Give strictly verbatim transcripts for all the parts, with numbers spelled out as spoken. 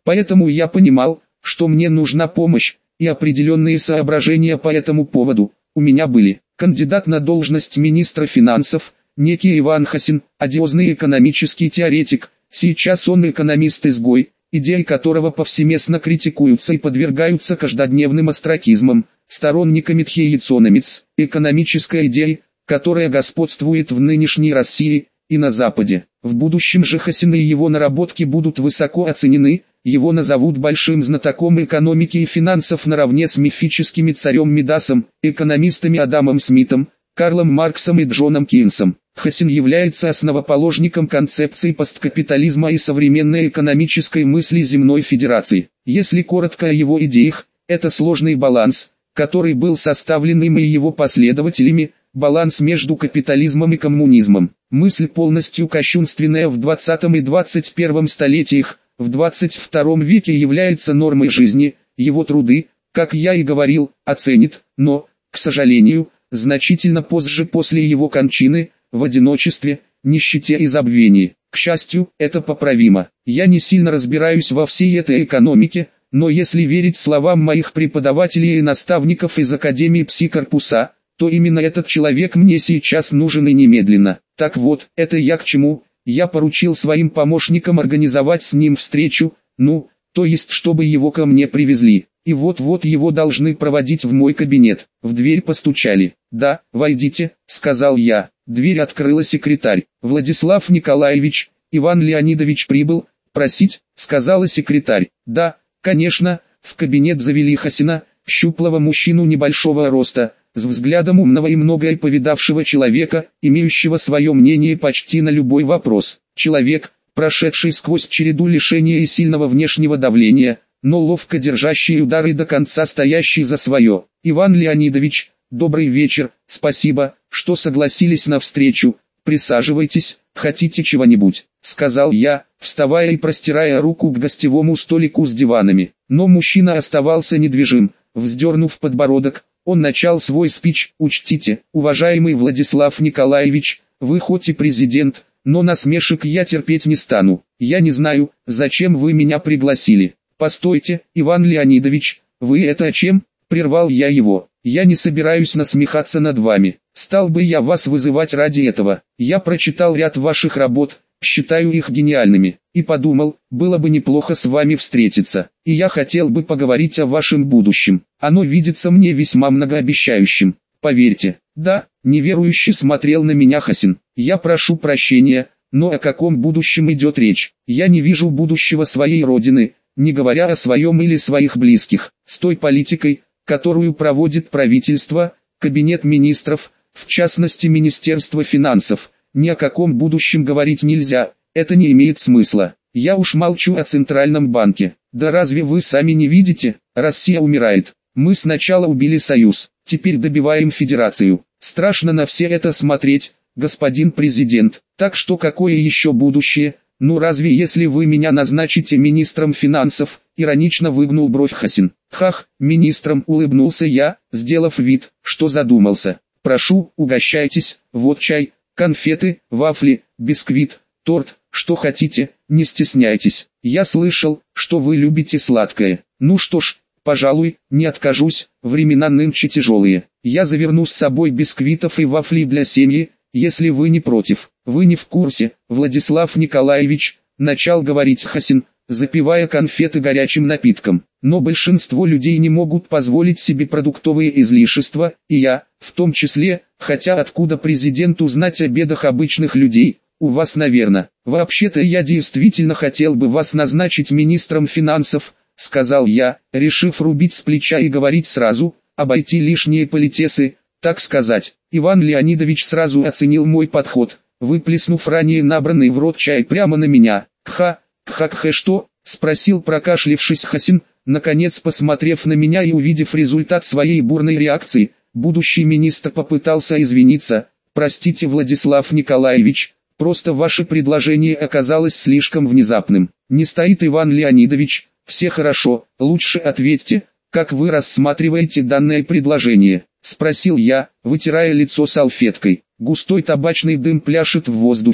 Поэтому я понимал, что мне нужна помощь, и определенные соображения по этому поводу у меня были. Кандидат на должность министра финансов, некий Иван Хасин, одиозный экономический теоретик, сейчас он экономист-изгой, идеи которого повсеместно критикуются и подвергаются каждодневным остракизмам, сторонниками Тхеецономиц, экономической идеи, которая господствует в нынешней России и на Западе. В будущем же Хасин и его наработки будут высоко оценены, его назовут большим знатоком экономики и финансов наравне с мифическими царем Мидасом, экономистами Адамом Смитом, Карлом Марксом и Джоном Кейнсом. Хасин является основоположником концепции посткапитализма и современной экономической мысли Земной Федерации. Если коротко о его идеях, это сложный баланс, который был составлен им и его последователями, баланс между капитализмом и коммунизмом. Мысль полностью кощунственная в двадцатом и двадцать первом столетиях, в двадцать втором веке является нормой жизни, его труды, как я и говорил, оценит, но, к сожалению, значительно позже после его кончины, в одиночестве, нищете и забвении. К счастью, это поправимо. Я не сильно разбираюсь во всей этой экономике, но если верить словам моих преподавателей и наставников из Академии Пси-корпуса, то именно этот человек мне сейчас нужен и немедленно. Так вот, это я к чему? Я поручил своим помощникам организовать с ним встречу, ну, то есть чтобы его ко мне привезли. И вот-вот его должны проводить в мой кабинет. В дверь постучали. «Да, войдите», — сказал я. Дверь открыла секретарь. «Владислав Николаевич, Иван Леонидович прибыл, просить», — сказала секретарь. «Да, конечно», в кабинет завели Хасина, щуплого мужчину небольшого роста, с взглядом умного и многое повидавшего человека, имеющего свое мнение почти на любой вопрос. Человек, прошедший сквозь череду лишения и сильного внешнего давления, но ловко держащий удары до конца стоящий за свое. «Иван Леонидович, добрый вечер, спасибо, что согласились на встречу, присаживайтесь, хотите чего-нибудь», — сказал я, вставая и простирая руку к гостевому столику с диванами. Но мужчина оставался недвижим, вздернув подбородок. Он начал свой спич: «Учтите, уважаемый Владислав Николаевич, вы хоть и президент, но насмешек я терпеть не стану. Я не знаю, зачем вы меня пригласили». «Постойте, Иван Леонидович, вы это о чем?» — прервал я его. «Я не собираюсь насмехаться над вами. Стал бы я вас вызывать ради этого. Я прочитал ряд ваших работ, считаю их гениальными, и подумал, было бы неплохо с вами встретиться. И я хотел бы поговорить о вашем будущем. Оно видится мне весьма многообещающим. Поверьте». «Да», — неверующе смотрел на меня Хасин. «Я прошу прощения, но о каком будущем идет речь? Я не вижу будущего своей родины, не говоря о своем или своих близких, с той политикой, которую проводит правительство, кабинет министров, в частности Министерство финансов. Ни о каком будущем говорить нельзя, это не имеет смысла. Я уж молчу о Центральном банке. Да разве вы сами не видите? Россия умирает. Мы сначала убили Союз, теперь добиваем Федерацию. Страшно на все это смотреть, господин президент. Так что какое еще будущее? Ну разве если вы меня назначите министром финансов?» — иронично выгнул бровь Хасин. «Хах, министром», — улыбнулся я, сделав вид, что задумался. «Прошу, угощайтесь, вот чай, конфеты, вафли, бисквит, торт, что хотите, не стесняйтесь. Я слышал, что вы любите сладкое. Ну что ж, пожалуй, не откажусь, времена нынче тяжелые. Я заверну с собой бисквитов и вафлей для семьи, если вы не против». «Вы не в курсе, Владислав Николаевич», — начал говорить Хасин, запивая конфеты горячим напитком. «Но большинство людей не могут позволить себе продуктовые излишества, и я, в том числе, хотя откуда президенту знать о бедах обычных людей, у вас, наверное. Вообще-то я действительно хотел бы вас назначить министром финансов», — сказал я, решив рубить с плеча и говорить сразу, обойти лишние политесы, так сказать. Иван Леонидович сразу оценил мой подход, выплеснув ранее набранный в рот чай прямо на меня. «Кха, кха-кхэ что?» — спросил прокашлившись Хасин, наконец посмотрев на меня и увидев результат своей бурной реакции. Будущий министр попытался извиниться. «Простите, Владислав Николаевич, просто ваше предложение оказалось слишком внезапным». «Не стоит, Иван Леонидович, все хорошо, лучше ответьте, как вы рассматриваете данное предложение?» — спросил я, вытирая лицо салфеткой. Густой табачный дым пляшет в воздухе,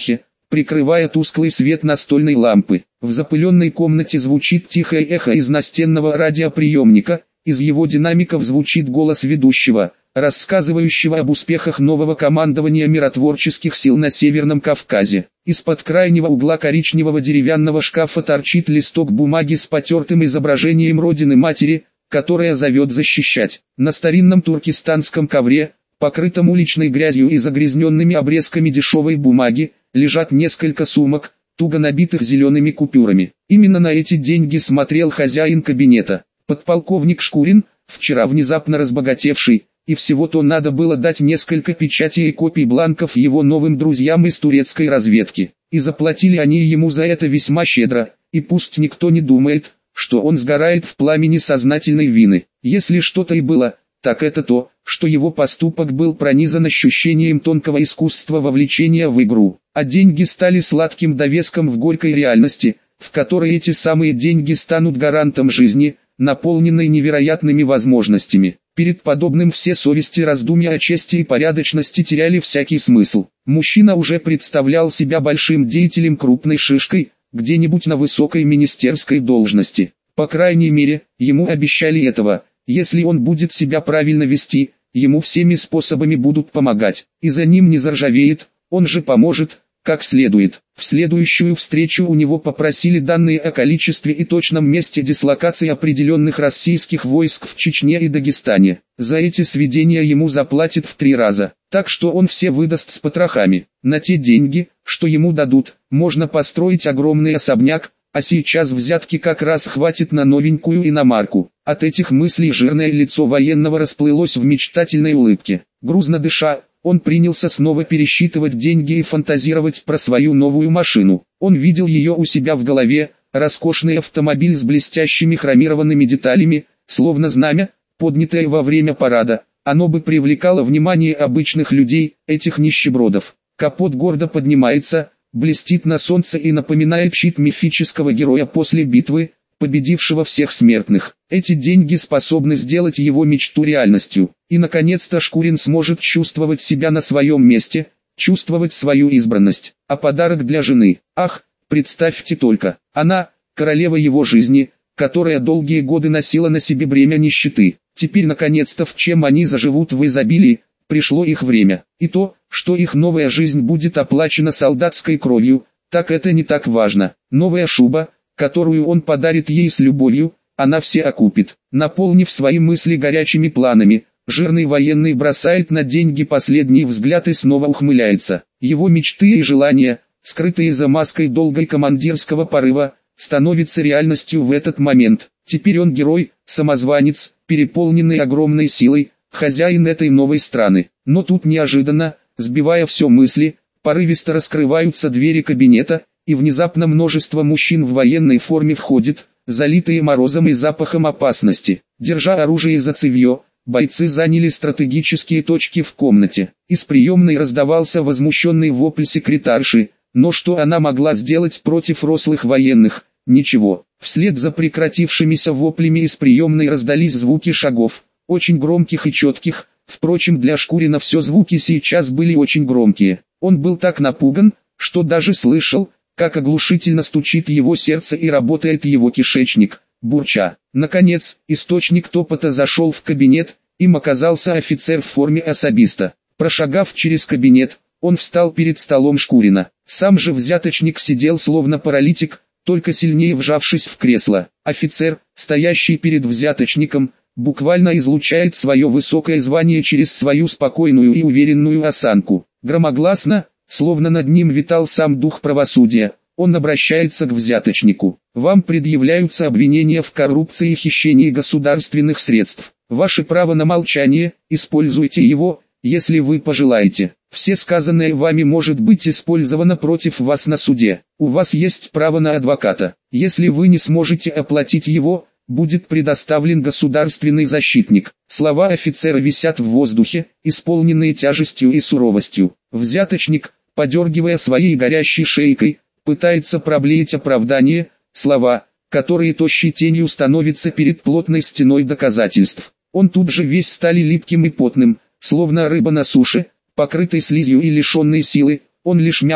прикрывая тусклый свет настольной лампы. В запыленной комнате звучит тихое эхо из настенного радиоприемника, из его динамиков звучит голос ведущего, рассказывающего об успехах нового командования миротворческих сил на Северном Кавказе. Из-под крайнего угла коричневого деревянного шкафа торчит листок бумаги с потертым изображением Родины-Матери, которая зовет защищать. На старинном туркестанском ковре, покрытом уличной грязью и загрязненными обрезками дешевой бумаги, лежат несколько сумок, туго набитых зелеными купюрами. Именно на эти деньги смотрел хозяин кабинета. Подполковник Шкурин, вчера внезапно разбогатевший, и всего-то надо было дать несколько печатей и копий бланков его новым друзьям из турецкой разведки. И заплатили они ему за это весьма щедро, и пусть никто не думает, что он сгорает в пламени сознательной вины. Если что-то и было, так это то, что его поступок был пронизан ощущением тонкого искусства вовлечения в игру, а деньги стали сладким довеском в горькой реальности, в которой эти самые деньги станут гарантом жизни, наполненной невероятными возможностями. Перед подобным все совести, раздумья о чести и порядочности теряли всякий смысл. Мужчина уже представлял себя большим деятелем, крупной шишкой, где-нибудь на высокой министерской должности. По крайней мере, ему обещали этого. Если он будет себя правильно вести, ему всеми способами будут помогать, и за ним не заржавеет, он же поможет, как следует. В следующую встречу у него попросили данные о количестве и точном месте дислокации определенных российских войск в Чечне и Дагестане. За эти сведения ему заплатят в три раза, так что он все выдаст с потрохами. На те деньги, что ему дадут, можно построить огромный особняк, а сейчас взятки как раз хватит на новенькую иномарку. От этих мыслей жирное лицо военного расплылось в мечтательной улыбке. Грузно дыша, он принялся снова пересчитывать деньги и фантазировать про свою новую машину. Он видел ее у себя в голове, роскошный автомобиль с блестящими хромированными деталями, словно знамя, поднятое во время парада. Оно бы привлекало внимание обычных людей, этих нищебродов. Капот гордо поднимается, блестит на солнце и напоминает щит мифического героя после битвы, победившего всех смертных. Эти деньги способны сделать его мечту реальностью. И наконец-то Шкурин сможет чувствовать себя на своем месте, чувствовать свою избранность. А подарок для жены. Ах, представьте только, она, королева его жизни, которая долгие годы носила на себе бремя нищеты. Теперь наконец-то, в чем они заживут в изобилии, пришло их время. И то, что их новая жизнь будет оплачена солдатской кровью, так это не так важно. Новая шуба, которую он подарит ей с любовью, она все окупит. Наполнив свои мысли горячими планами, жирный военный бросает на деньги последний взгляд и снова ухмыляется. Его мечты и желания, скрытые за маской долгой командирского порыва, становятся реальностью в этот момент. Теперь он герой, самозванец, переполненный огромной силой, хозяин этой новой страны. Но тут неожиданно, сбивая все мысли, порывисто раскрываются двери кабинета, и внезапно множество мужчин в военной форме входит, залитые морозом и запахом опасности. Держа оружие за цевьё, бойцы заняли стратегические точки в комнате. Из приемной раздавался возмущенный вопль секретарши, но что она могла сделать против рослых военных? Ничего. Вслед за прекратившимися воплями из приемной раздались звуки шагов, очень громких и четких. Впрочем, для Шкурина все звуки сейчас были очень громкие. Он был так напуган, что даже слышал, как оглушительно стучит его сердце и работает его кишечник, бурча. Наконец, источник топота зашел в кабинет, им оказался офицер в форме особиста. Прошагав через кабинет, он встал перед столом Шкурина. Сам же взяточник сидел словно паралитик, только сильнее вжавшись в кресло. Офицер, стоящий перед взяточником, буквально излучает свое высокое звание через свою спокойную и уверенную осанку. Громогласно, словно над ним витал сам дух правосудия, он обращается к взяточнику. Вам предъявляются обвинения в коррупции и хищении государственных средств. Ваше право на молчание, используйте его, если вы пожелаете. Все сказанное вами может быть использовано против вас на суде. У вас есть право на адвоката. Если вы не сможете оплатить его, будет предоставлен государственный защитник. Слова офицера висят в воздухе, исполненные тяжестью и суровостью. Взяточник, подергивая своей горящей шейкой, пытается проблеять оправдание, слова, которые тощей тенью становятся перед плотной стеной доказательств. Он тут же весь стали липким и потным, словно рыба на суше, покрытый слизью и лишенный силы, он лишь мямлил,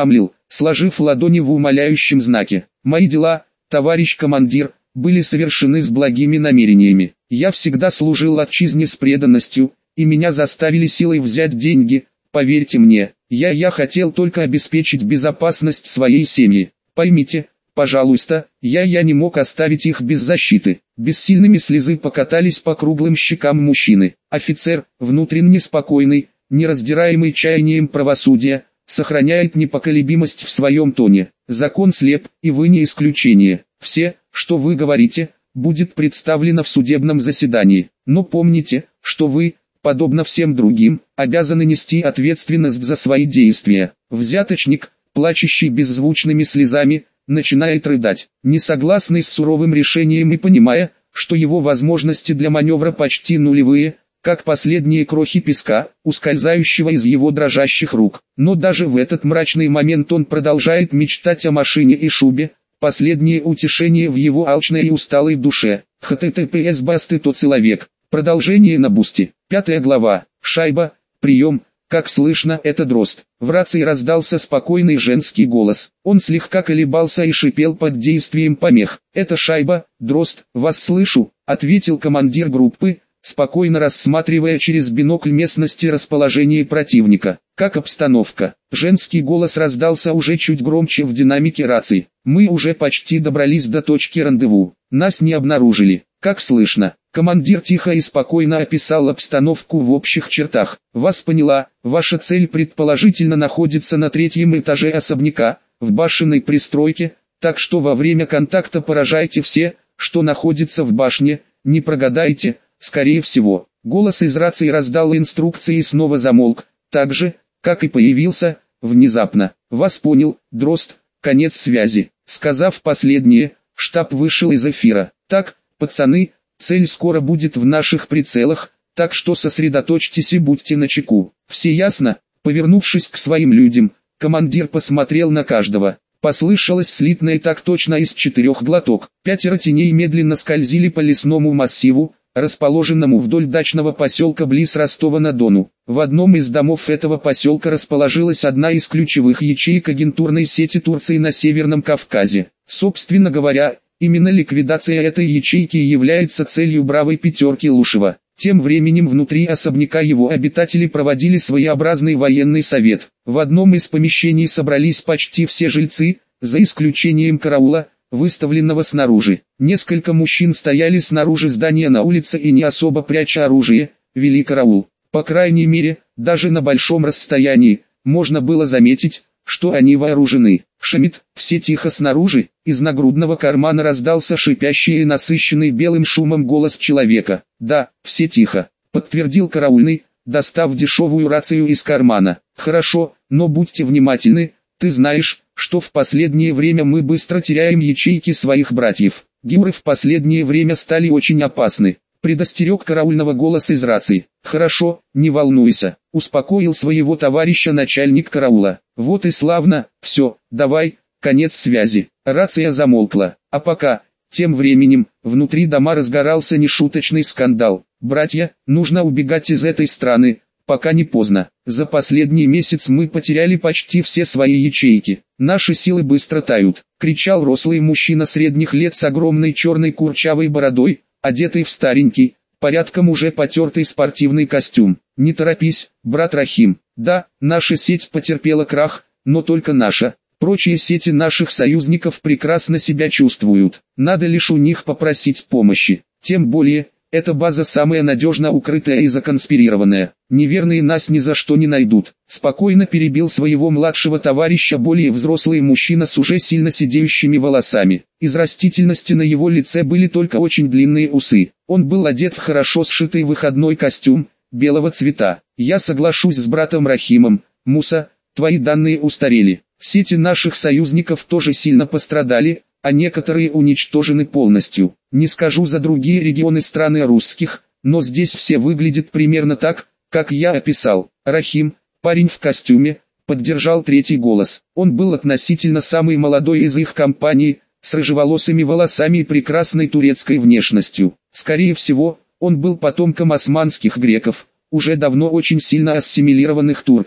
сложив ладони в умоляющем знаке. «Мои дела, товарищ командир, были совершены с благими намерениями. Я всегда служил отчизне с преданностью, и меня заставили силой взять деньги, поверьте мне, я я хотел только обеспечить безопасность своей семьи. Поймите, пожалуйста, я я не мог оставить их без защиты». Бессильными слезы покатались по круглым щекам мужчины. Офицер, внутренне спокойный, нераздираемый чаянием правосудия, сохраняет непоколебимость в своем тоне. Закон слеп, и вы не исключение. Все, что вы говорите, будет представлено в судебном заседании. Но помните, что вы, подобно всем другим, обязаны нести ответственность за свои действия. Взяточник, плачущий беззвучными слезами, начинает рыдать, не согласный с суровым решением и понимая, что его возможности для маневра почти нулевые, как последние крохи песка, ускользающего из его дрожащих рук. Но даже в этот мрачный момент он продолжает мечтать о машине и шубе, последнее утешение в его алчной и усталой душе. эйч ти ти пи эс басты то человек. Продолжение на бусте. Пятая глава. Шайба. Прием. Как слышно, это Дрозд. В рации раздался спокойный женский голос. Он слегка колебался и шипел под действием помех. «Это Шайба, Дрозд, вас слышу», — ответил командир группы, спокойно рассматривая через бинокль местности расположение противника. «Как обстановка?» Женский голос раздался уже чуть громче в динамике рации. «Мы уже почти добрались до точки рандеву. Нас не обнаружили. Как слышно?» Командир тихо и спокойно описал обстановку в общих чертах. «Вас поняла, ваша цель предположительно находится на третьем этаже особняка, в башенной пристройке, так что во время контакта поражайте все, что находится в башне, не прогадайте, скорее всего». Голос из рации раздал инструкции и снова замолк, так же, как и появился, внезапно. «Вас понял, Дрозд, конец связи». Сказав последнее, штаб вышел из эфира. «Так, пацаны, цель скоро будет в наших прицелах, так что сосредоточьтесь и будьте начеку. Все ясно?» Повернувшись к своим людям, командир посмотрел на каждого. Послышалось слитное так точно из четырех глоток. Пятеро теней медленно скользили по лесному массиву, расположенному вдоль дачного поселка близ Ростова-на-Дону. В одном из домов этого поселка расположилась одна из ключевых ячеек агентурной сети Турции на Северном Кавказе. Собственно говоря, именно ликвидация этой ячейки является целью бравой пятерки Лушева. Тем временем внутри особняка его обитатели проводили своеобразный военный совет. В одном из помещений собрались почти все жильцы, за исключением караула, выставленного снаружи. Несколько мужчин стояли снаружи здания на улице и не особо пряча оружие, вели караул. По крайней мере, даже на большом расстоянии, можно было заметить, что они вооружены. «Шамид, все тихо снаружи», из нагрудного кармана раздался шипящий и насыщенный белым шумом голос человека. «Да, все тихо», подтвердил караульный, достав дешевую рацию из кармана. «Хорошо, но будьте внимательны, ты знаешь, что в последнее время мы быстро теряем ячейки своих братьев. Гюры в последнее время стали очень опасны», предостерег караульного голос из рации. «Хорошо, не волнуйся», успокоил своего товарища начальник караула. «Вот и славно, все, давай, конец связи». Рация замолкла, а пока, тем временем, внутри дома разгорался нешуточный скандал. «Братья, нужно убегать из этой страны, пока не поздно. За последний месяц мы потеряли почти все свои ячейки. Наши силы быстро тают», кричал рослый мужчина средних лет с огромной черной курчавой бородой, одетый в старенький, порядком уже потертый спортивный костюм. «Не торопись, брат Рахим. Да, наша сеть потерпела крах, но только наша. Прочие сети наших союзников прекрасно себя чувствуют. Надо лишь у них попросить помощи. Тем более, эта база самая надежно укрытая и законспирированная. Неверные нас ни за что не найдут», спокойно перебил своего младшего товарища более взрослый мужчина с уже сильно сидеющими волосами. Из растительности на его лице были только очень длинные усы. Он был одет в хорошо сшитый выходной костюм, белого цвета. «Я соглашусь с братом Рахимом, Муса, твои данные устарели. Сети наших союзников тоже сильно пострадали, а некоторые уничтожены полностью. Не скажу за другие регионы страны русских, но здесь все выглядят примерно так, как я описал». Рахим, парень в костюме, поддержал третий голос. Он был относительно самый молодой из их компании, с рыжеволосыми волосами и прекрасной турецкой внешностью. Скорее всего, он был потомком османских греков, уже давно очень сильно ассимилированных турками.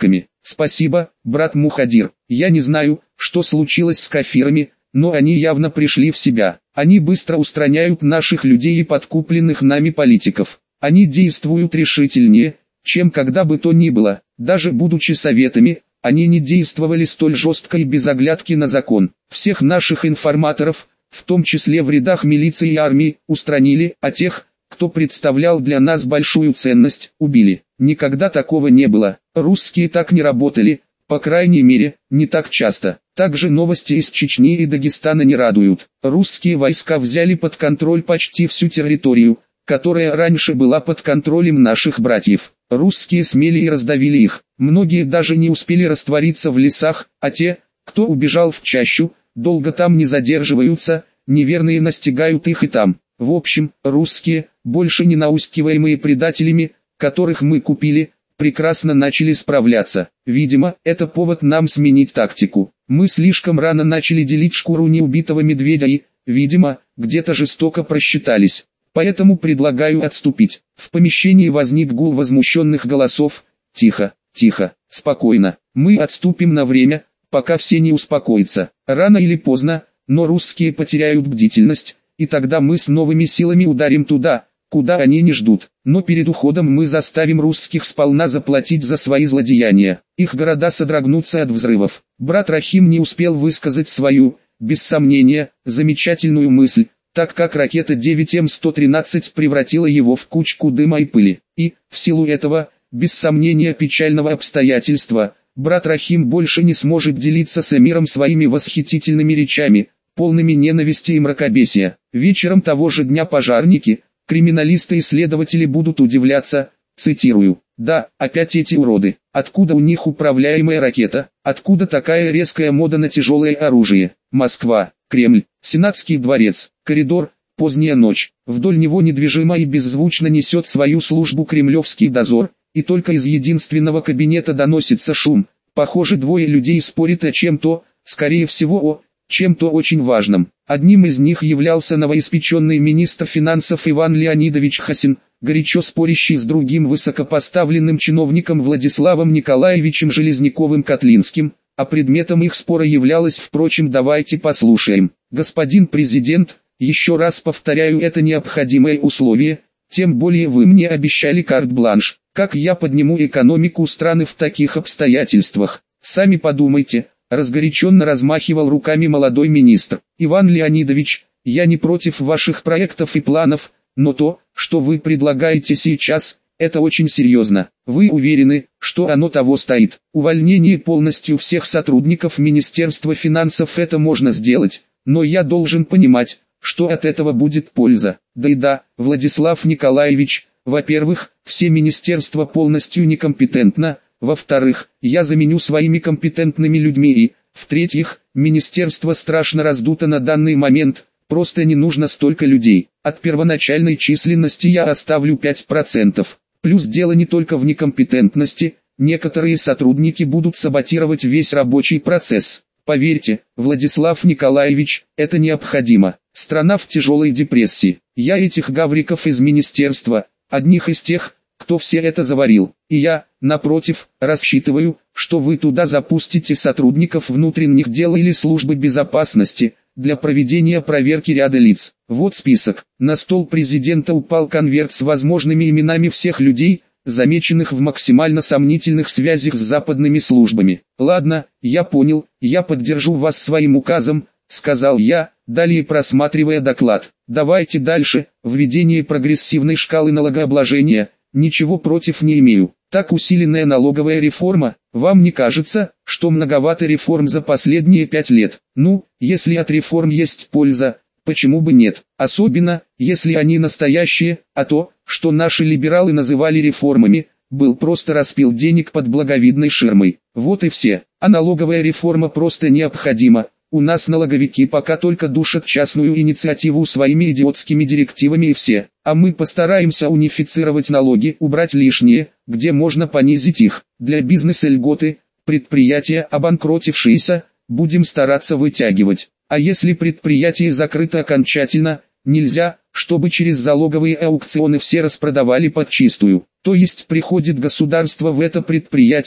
Спасибо, брат Мухадир. Я не знаю, что случилось с кафирами, но они явно пришли в себя. Они быстро устраняют наших людей и подкупленных нами политиков. Они действуют решительнее, чем когда бы то ни было. Даже будучи советами, они не действовали столь жестко и без оглядки на закон. Всех наших информаторов, в том числе в рядах милиции и армии, устранили, а тех, кто представлял для нас большую ценность, убили. Никогда такого не было. Русские так не работали, по крайней мере, не так часто. Также новости из Чечни и Дагестана не радуют. Русские войска взяли под контроль почти всю территорию, которая раньше была под контролем наших братьев. Русские смели и раздавили их. Многие даже не успели раствориться в лесах, а те, кто убежал в чащу, долго там не задерживаются, неверные настигают их и там. В общем, русские, больше не наускиваемые предателями, которых мы купили, прекрасно начали справляться. Видимо, это повод нам сменить тактику. Мы слишком рано начали делить шкуру неубитого медведя и, видимо, где-то жестоко просчитались. Поэтому предлагаю отступить. В помещении возник гул возмущенных голосов. Тихо, тихо, спокойно. Мы отступим на время, пока все не успокоятся. Рано или поздно, но русские потеряют бдительность, и тогда мы с новыми силами ударим туда, куда они не ждут. Но перед уходом мы заставим русских сполна заплатить за свои злодеяния. Их города содрогнутся от взрывов. Брат Рахим не успел высказать свою, без сомнения, замечательную мысль, так как ракета девять эм сто тринадцать превратила его в кучку дыма и пыли. И, в силу этого, без сомнения печального обстоятельства, брат Рахим больше не сможет делиться с эмиром своими восхитительными речами, полными ненависти и мракобесия. Вечером того же дня пожарники, криминалисты и следователи будут удивляться, цитирую: «Да, опять эти уроды. Откуда у них управляемая ракета? Откуда такая резкая мода на тяжелое оружие? Москва, Кремль, Сенатский дворец, коридор, поздняя ночь. Вдоль него недвижимо и беззвучно несет свою службу кремлевский дозор, и только из единственного кабинета доносится шум. Похоже, двое людей спорят о чем-то, скорее всего о чем-то очень важном. Одним из них являлся новоиспеченный министр финансов Иван Леонидович Хасин, горячо спорящий с другим высокопоставленным чиновником Владиславом Николаевичем Железняковым-Котлинским, а предметом их спора являлось, впрочем, давайте послушаем. Господин президент, еще раз повторяю, это необходимое условие, тем более вы мне обещали карт-бланш. Как я подниму экономику страны в таких обстоятельствах? Сами подумайте. Разгоряченно размахивал руками молодой министр. Иван Леонидович, я не против ваших проектов и планов, но то, что вы предлагаете сейчас, это очень серьезно. Вы уверены, что оно того стоит? Увольнение полностью всех сотрудников Министерства финансов — это можно сделать, но я должен понимать, что от этого будет польза. Да и да, Владислав Николаевич, во-первых, все министерства полностью некомпетентно, во-вторых, я заменю своими компетентными людьми и, в-третьих, министерство страшно раздуто на данный момент, просто не нужно столько людей. От первоначальной численности я оставлю пять процентов. Плюс дело не только в некомпетентности, некоторые сотрудники будут саботировать весь рабочий процесс. Поверьте, Владислав Николаевич, это необходимо. Страна в тяжелой депрессии. Я этих гавриков из министерства, одних из тех, кто все это заварил. И я, напротив, рассчитываю, что вы туда запустите сотрудников внутренних дел или службы безопасности, для проведения проверки ряда лиц. Вот список. На стол президента упал конверт с возможными именами всех людей, замеченных в максимально сомнительных связях с западными службами. Ладно, я понял, я поддержу вас своим указом, сказал я, далее просматривая доклад. Давайте дальше. Введение прогрессивной шкалы налогообложения. Ничего против не имею. Так усиленная налоговая реформа, вам не кажется, что многовато реформ за последние пять лет? Ну, если от реформ есть польза, почему бы нет? Особенно, если они настоящие, а то, что наши либералы называли реформами, был просто распил денег под благовидной ширмой. Вот и все. А налоговая реформа просто необходима. У нас налоговики пока только душат частную инициативу своими идиотскими директивами и все. А мы постараемся унифицировать налоги, убрать лишнее, где можно понизить их. Для бизнеса льготы, предприятия обанкротившиеся, будем стараться вытягивать. А если предприятие закрыто окончательно, нельзя, чтобы через залоговые аукционы все распродавали подчистую. То есть приходит государство в это предприятие,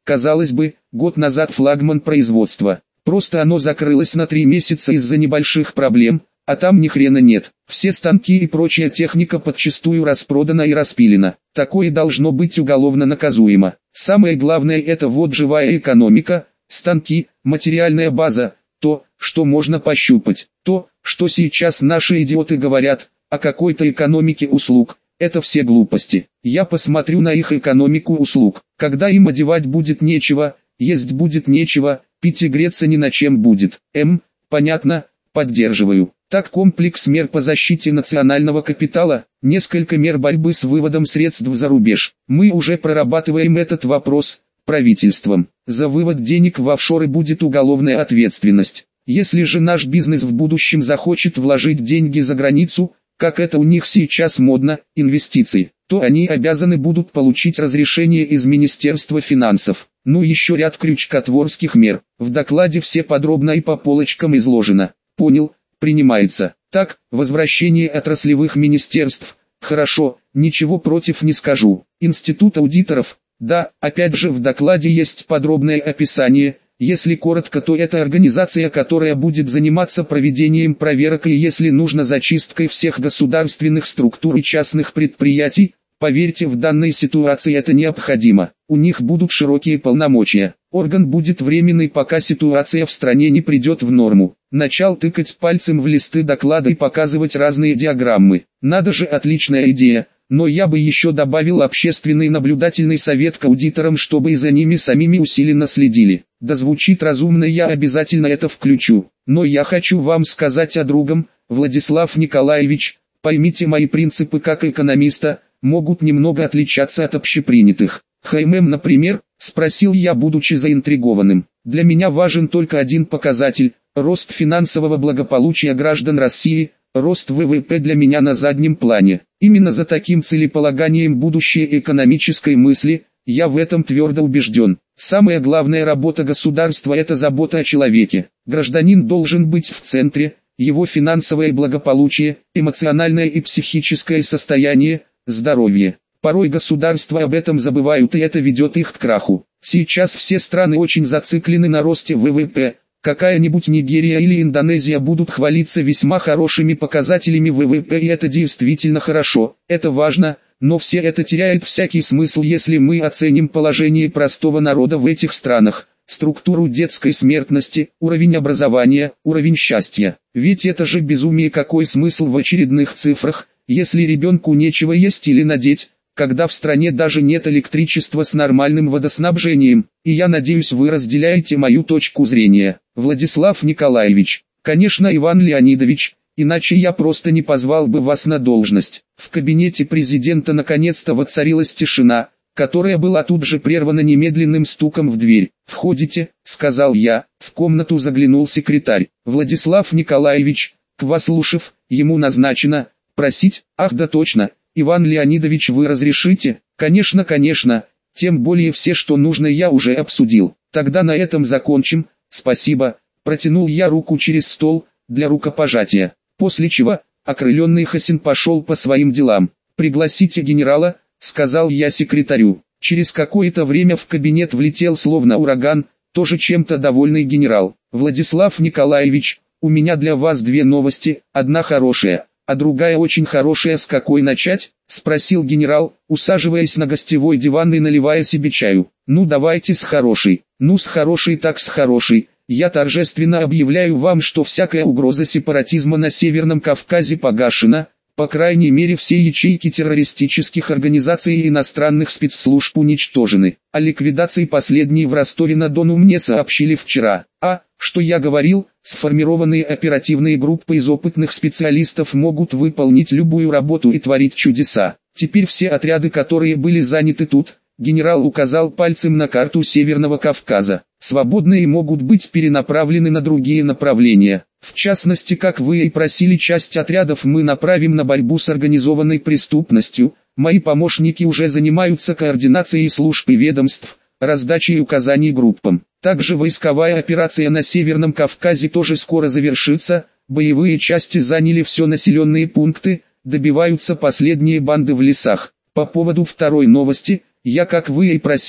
казалось бы, год назад флагман производства. Просто оно закрылось на три месяца из-за небольших проблем, а там ни хрена нет. Все станки и прочая техника подчистую распродана и распилена. Такое должно быть уголовно наказуемо. Самое главное, это вот живая экономика, станки, материальная база, то, что можно пощупать. То, что сейчас наши идиоты говорят о какой-то экономике услуг, это все глупости. Я посмотрю на их экономику услуг. Когда им одевать будет нечего, есть будет нечего, пить и греться ни на чем будет. М, понятно, поддерживаю. Так, комплекс мер по защите национального капитала, несколько мер борьбы с выводом средств за рубеж. Мы уже прорабатываем этот вопрос правительством. За вывод денег в офшоры будет уголовная ответственность. Если же наш бизнес в будущем захочет вложить деньги за границу, как это у них сейчас модно, инвестиции, то они обязаны будут получить разрешение из Министерства финансов. Ну еще ряд крючкотворских мер. В докладе все подробно и по полочкам изложено. Понял, принимается. Так, возвращение отраслевых министерств. Хорошо, ничего против не скажу. Институт аудиторов. Да, опять же в докладе есть подробное описание. Если коротко, то это организация, которая будет заниматься проведением проверок и, если нужно, зачисткой всех государственных структур и частных предприятий. Поверьте, в данной ситуации это необходимо. У них будут широкие полномочия. Орган будет временный, пока ситуация в стране не придет в норму. Начал тыкать пальцем в листы доклада и показывать разные диаграммы. Надо же, отличная идея. Но я бы еще добавил общественный наблюдательный совет к аудиторам, чтобы и за ними самими усиленно следили. Да звучит разумно, я обязательно это включу. Но я хочу вам сказать о другом, Владислав Николаевич, поймите, мои принципы как экономиста могут немного отличаться от общепринятых. ХММ, например, спросил я, будучи заинтригованным. Для меня важен только один показатель – рост финансового благополучия граждан России. Рост ВВП для меня на заднем плане. Именно за таким целеполаганием будущей экономической мысли, я в этом твердо убежден. Самая главная работа государства – это забота о человеке. Гражданин должен быть в центре, его финансовое благополучие, эмоциональное и психическое состояние, здоровье. Порой государства об этом забывают, и это ведет их к краху. Сейчас все страны очень зациклены на росте ВВП. Какая-нибудь Нигерия или Индонезия будут хвалиться весьма хорошими показателями ВВП, и это действительно хорошо, это важно, но все это теряет всякий смысл, если мы оценим положение простого народа в этих странах, структуру детской смертности, уровень образования, уровень счастья. Ведь это же безумие, какой смысл в очередных цифрах, если ребенку нечего есть или надеть, когда в стране даже нет электричества с нормальным водоснабжением, и я надеюсь, вы разделяете мою точку зрения. Владислав Николаевич, конечно, Иван Леонидович, иначе я просто не позвал бы вас на должность. В кабинете президента наконец-то воцарилась тишина, которая была тут же прервана немедленным стуком в дверь. «Входите», — сказал я. В комнату заглянул секретарь. «Владислав Николаевич, Кваслушев, ему назначено. Просить? Ах, да точно. Иван Леонидович, вы разрешите?» «Конечно, конечно, тем более все, что нужно, я уже обсудил. Тогда на этом закончим, спасибо». Протянул я руку через стол, для рукопожатия. После чего, окрыленный Хасин пошел по своим делам. «Пригласите генерала», — сказал я секретарю. Через какое-то время в кабинет влетел словно ураган, тоже чем-то довольный генерал. «Владислав Николаевич, у меня для вас две новости, одна хорошая, а другая очень хорошая. С какой начать?» — спросил генерал, усаживаясь на гостевой диван и наливая себе чаю. «Ну давайте с хорошей». «Ну с хорошей так с хорошей. Я торжественно объявляю вам, что всякая угроза сепаратизма на Северном Кавказе погашена, по крайней мере все ячейки террористических организаций и иностранных спецслужб уничтожены. О ликвидации последней в Ростове-на-Дону мне сообщили вчера. А, что я говорил, сформированные оперативные группы из опытных специалистов могут выполнить любую работу и творить чудеса. Теперь все отряды, которые были заняты тут, генерал указал пальцем на карту Северного Кавказа, свободные, могут быть перенаправлены на другие направления. В частности, как вы и просили, часть отрядов мы направим на борьбу с организованной преступностью. Мои помощники уже занимаются координацией служб и ведомств, раздачей указаний группам. Также войсковая операция на Северном Кавказе тоже скоро завершится. Боевые части заняли все населенные пункты, добиваются последние банды в лесах. По поводу второй новости, я, как вы и просили,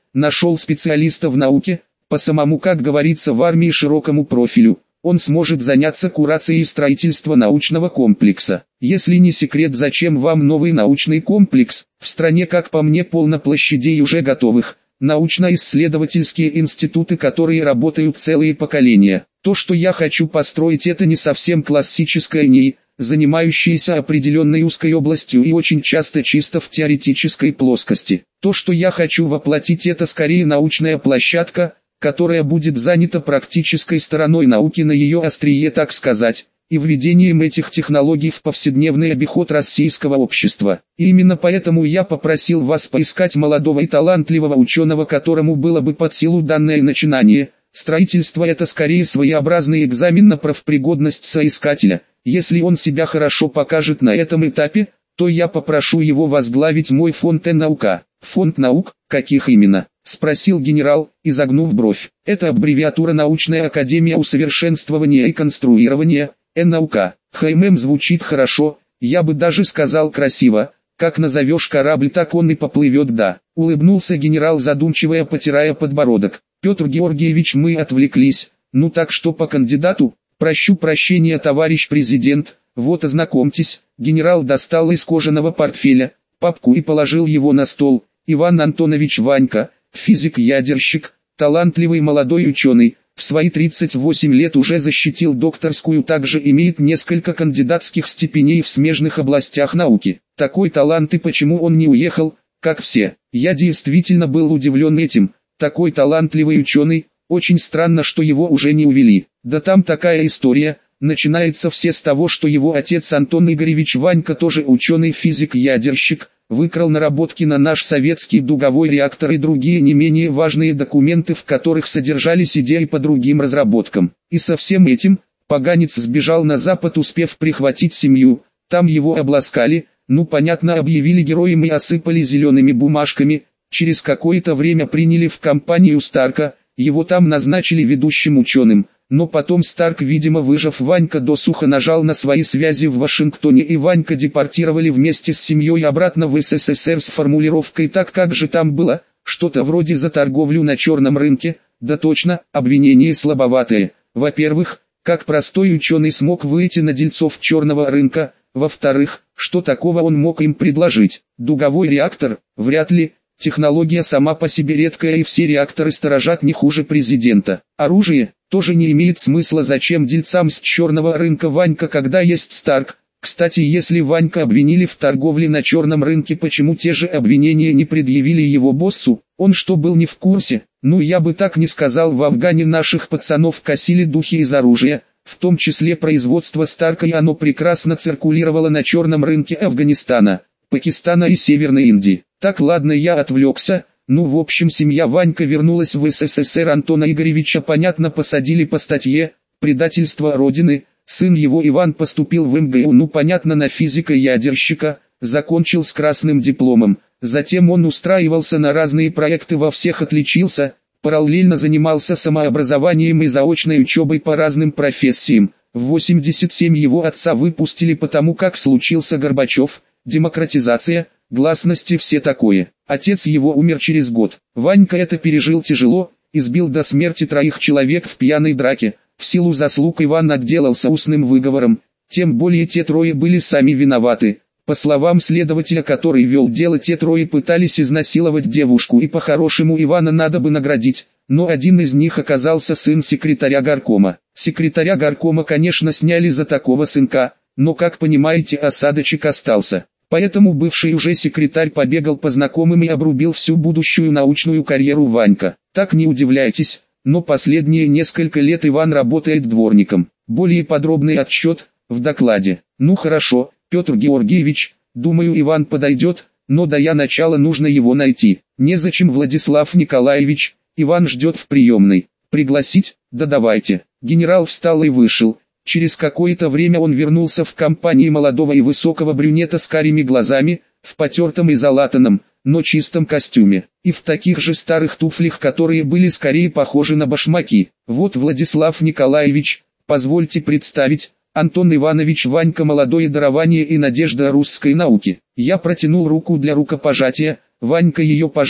нашел специалиста в науке, по самому, как говорится в армии, широкому профилю. Он сможет заняться курацией строительства научного комплекса. Если не секрет, зачем вам новый научный комплекс? В стране, как по мне, полно площадей уже готовых. Научно-исследовательские институты, которые работают целые поколения. То, что я хочу построить, это не совсем классическое НИИ, занимающееся определенной узкой областью и очень часто чисто в теоретической плоскости. То, что я хочу воплотить, это скорее научная площадка, которая будет занята практической стороной науки на ее острие, так сказать, и введением этих технологий в повседневный обиход российского общества. И именно поэтому я попросил вас поискать молодого и талантливого ученого, которому было бы под силу данное начинание. Строительство — это скорее своеобразный экзамен на профпригодность соискателя. Если он себя хорошо покажет на этом этапе, то я попрошу его возглавить мой фонд «Наука». Фонд наук? Каких именно? Спросил генерал, изогнув бровь. Это аббревиатура «Научная академия усовершенствования и конструирования», «Наука». ХММ звучит хорошо, я бы даже сказал красиво. Как назовешь корабль, так он и поплывет, да. Улыбнулся генерал, задумчиво потирая подбородок. Петр Георгиевич, мы отвлеклись. Ну так что по кандидату? Прощу прощения, товарищ президент. Вот ознакомьтесь. Генерал достал из кожаного портфеля папку и положил его на стол. Иван Антонович Ванька, физик-ядерщик, талантливый молодой ученый, в свои тридцать восемь лет уже защитил докторскую, также имеет несколько кандидатских степеней в смежных областях науки. Такой талант, и почему он не уехал, как все? Я действительно был удивлен этим. Такой талантливый ученый, очень странно, что его уже не увели. Да там такая история. Начинается все с того, что его отец Антон Игоревич Ванька, тоже ученый-физик-ядерщик, выкрал наработки на наш советский дуговой реактор и другие не менее важные документы, в которых содержались идеи по другим разработкам. И со всем этим, поганец сбежал на Запад, успев прихватить семью. Там его обласкали, ну понятно, объявили героем и осыпали зелеными бумажками. Через какое-то время приняли в компанию Старка, его там назначили ведущим ученым. Но потом Старк, видимо выжав Ванька досуха, нажал на свои связи в Вашингтоне, и Ванька депортировали вместе с семьей обратно в СССР с формулировкой «так как же там было», что-то вроде «за торговлю на черном рынке». Да точно, обвинение слабоватое. Во-первых, как простой ученый смог выйти на дельцов черного рынка? Во-вторых, что такого он мог им предложить? Дуговой реактор? Вряд ли. Технология сама по себе редкая, и все реакторы сторожат не хуже президента. Оружие? Тоже не имеет смысла. Зачем дельцам с черного рынка Ванька, когда есть Старк? Кстати, если Ванька обвинили в торговле на черном рынке, почему те же обвинения не предъявили его боссу? Он что, был не в курсе? Ну, я бы так не сказал. В Афгане наших пацанов косили духи из оружия, в том числе производство Старка, и оно прекрасно циркулировало на черном рынке Афганистана, Пакистана и Северной Индии. Так, ладно, я отвлекся. Ну, в общем, семья Ванька вернулась в СССР. Антона Игоревича, понятно, посадили по статье «Предательство Родины». Сын его Иван поступил в эм гэ у, ну понятно, на физика-ядерщика, закончил с красным дипломом. Затем он устраивался на разные проекты, во всех отличился, параллельно занимался самообразованием и заочной учебой по разным профессиям. В восемьдесят семь его отца выпустили потому, как случился Горбачев, демократизация, гласности, все такое. Отец его умер через год. Ванька это пережил тяжело, избил до смерти троих человек в пьяной драке. В силу заслуг Иван отделался устным выговором, тем более те трое были сами виноваты. По словам следователя, который вел дело, те трое пытались изнасиловать девушку, и по-хорошему Ивана надо бы наградить, но один из них оказался сын секретаря горкома. Секретаря горкома, конечно, сняли за такого сынка, но, как понимаете, осадочек остался. Поэтому бывший уже секретарь побегал по знакомым и обрубил всю будущую научную карьеру Ванька. Так не удивляйтесь, но последние несколько лет Иван работает дворником. Более подробный отчет в докладе. Ну хорошо, Петр Георгиевич, думаю, Иван подойдет, но до я начала нужно его найти. Незачем, Владислав Николаевич, Иван ждет в приемной. Пригласить? Да давайте. Генерал встал и вышел. Через какое-то время он вернулся в компании молодого и высокого брюнета с карими глазами, в потертом и залатанном, но чистом костюме, и в таких же старых туфлях, которые были скорее похожи на башмаки. Вот, Владислав Николаевич, позвольте представить, Антон Иванович Ванька, молодое дарование и надежда русской науки. Я протянул руку для рукопожатия, Ванька ее пожал,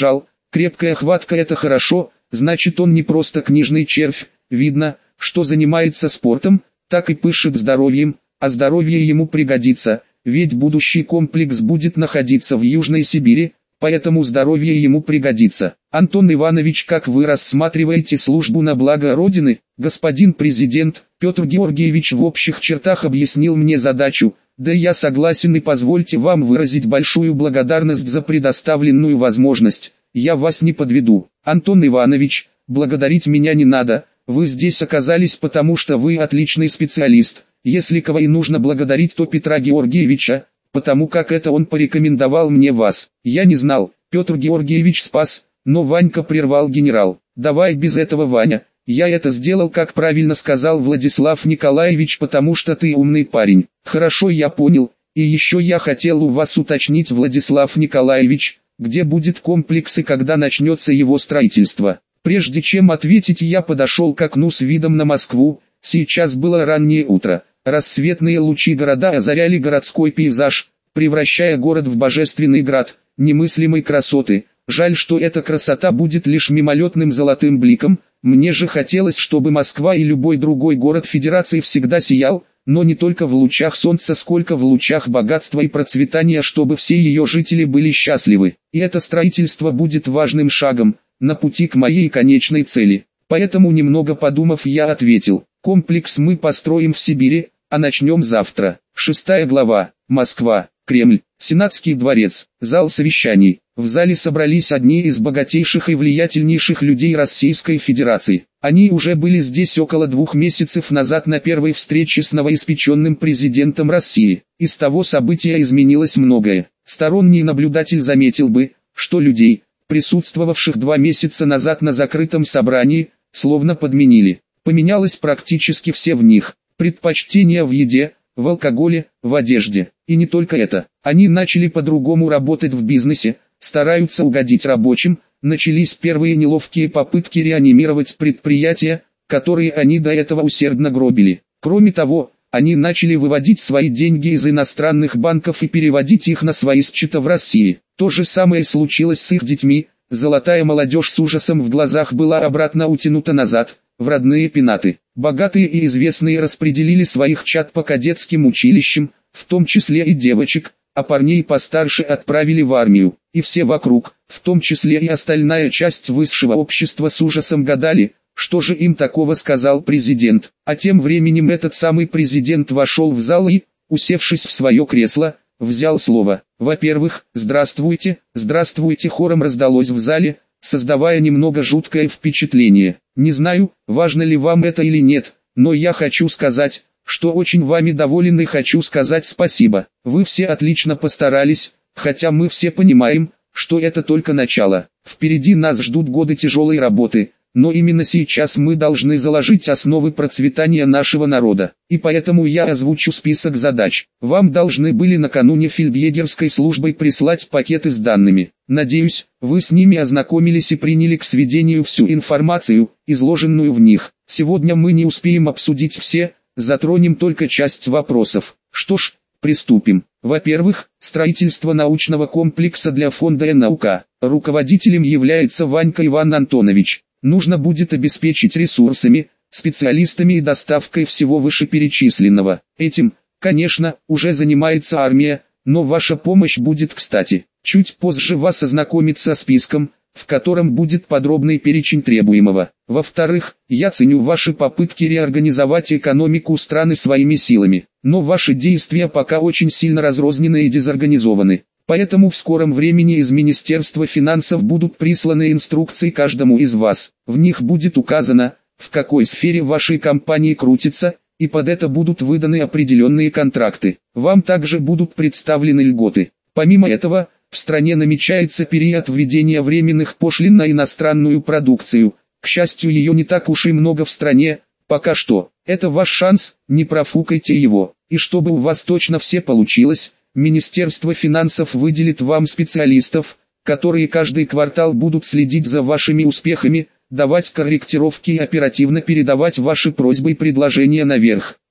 Крепкая хватка — это хорошо, значит он не просто книжный червь, видно, что занимается спортом, так и пышет здоровьем, а здоровье ему пригодится, ведь будущий комплекс будет находиться в Южной Сибири, поэтому здоровье ему пригодится. Антон Иванович, как вы рассматриваете службу на благо Родины? Господин президент, Петр Георгиевич в общих чертах объяснил мне задачу, да я согласен, и позвольте вам выразить большую благодарность за предоставленную возможность. Я вас не подведу. Антон Иванович, благодарить меня не надо, вы здесь оказались потому, что вы отличный специалист. Если кого и нужно благодарить, то Петра Георгиевича, потому как это он порекомендовал мне вас. Я не знал, Петр Георгиевич спас, но Ванька прервал генерал. Давай без этого, Ваня, я это сделал, как правильно сказал Владислав Николаевич, потому что ты умный парень. Хорошо, я понял, и еще я хотел у вас уточнить, Владислав Николаевич, где будет комплекс и когда начнется его строительство. Прежде чем ответить, я подошел к окну с видом на Москву. Сейчас было раннее утро. Рассветные лучи города озаряли городской пейзаж, превращая город в божественный град, немыслимой красоты. Жаль, что эта красота будет лишь мимолетным золотым бликом. Мне же хотелось, чтобы Москва и любой другой город Федерации всегда сиял, но не только в лучах солнца, сколько в лучах богатства и процветания, чтобы все ее жители были счастливы. И это строительство будет важным шагом на пути к моей конечной цели. Поэтому, немного подумав, я ответил: комплекс мы построим в Сибири, а начнем завтра. Шестая глава. Москва. Кремль. Сенатский дворец. Зал совещаний. В зале собрались одни из богатейших и влиятельнейших людей Российской Федерации. Они уже были здесь около двух месяцев назад на первой встрече с новоиспеченным президентом России. Из того события изменилось многое. Сторонний наблюдатель заметил бы, что людей, присутствовавших два месяца назад на закрытом собрании, словно подменили. Поменялось практически все в них. Предпочтения в еде, в алкоголе, в одежде. И не только это. Они начали по-другому работать в бизнесе, стараются угодить рабочим. Начались первые неловкие попытки реанимировать предприятия, которые они до этого усердно гробили. Кроме того, они начали выводить свои деньги из иностранных банков и переводить их на свои счета в России. То же самое случилось с их детьми. Золотая молодежь с ужасом в глазах была обратно утянута назад, в родные пенаты. Богатые и известные распределили своих чад по кадетским училищам, в том числе и девочек, а парней постарше отправили в армию. И все вокруг, в том числе и остальная часть высшего общества, с ужасом гадали, что же им такого сказал президент. А тем временем этот самый президент вошел в зал и, усевшись в свое кресло, взял слово. Во-первых, здравствуйте, здравствуйте, хором раздалось в зале, создавая немного жуткое впечатление. Не знаю, важно ли вам это или нет, но я хочу сказать, что очень вами доволен и хочу сказать спасибо. Вы все отлично постарались, хотя мы все понимаем, что это только начало. Впереди нас ждут годы тяжелой работы, но именно сейчас мы должны заложить основы процветания нашего народа. И поэтому я озвучу список задач. Вам должны были накануне фельдъегерской службой прислать пакеты с данными. Надеюсь, вы с ними ознакомились и приняли к сведению всю информацию, изложенную в них. Сегодня мы не успеем обсудить все, затронем только часть вопросов. Что ж, приступим. Во-первых, строительство научного комплекса для фонда эн ау ка. Руководителем является Ванька Иван Антонович. Нужно будет обеспечить ресурсами, специалистами и доставкой всего вышеперечисленного. Этим, конечно, уже занимается армия, но ваша помощь будет кстати. Чуть позже вас ознакомит со списком, в котором будет подробный перечень требуемого. Во-вторых, я ценю ваши попытки реорганизовать экономику страны своими силами, но ваши действия пока очень сильно разрознены и дезорганизованы. Поэтому в скором времени из Министерства финансов будут присланы инструкции каждому из вас. В них будет указано, в какой сфере вашей компании крутится, и под это будут выданы определенные контракты. Вам также будут представлены льготы. Помимо этого, в стране намечается период введения временных пошлин на иностранную продукцию. К счастью, ее не так уж и много в стране, пока что. Это ваш шанс, не профукайте его. И чтобы у вас точно все получилось, Министерство финансов выделит вам специалистов, которые каждый квартал будут следить за вашими успехами, давать корректировки и оперативно передавать ваши просьбы и предложения наверх.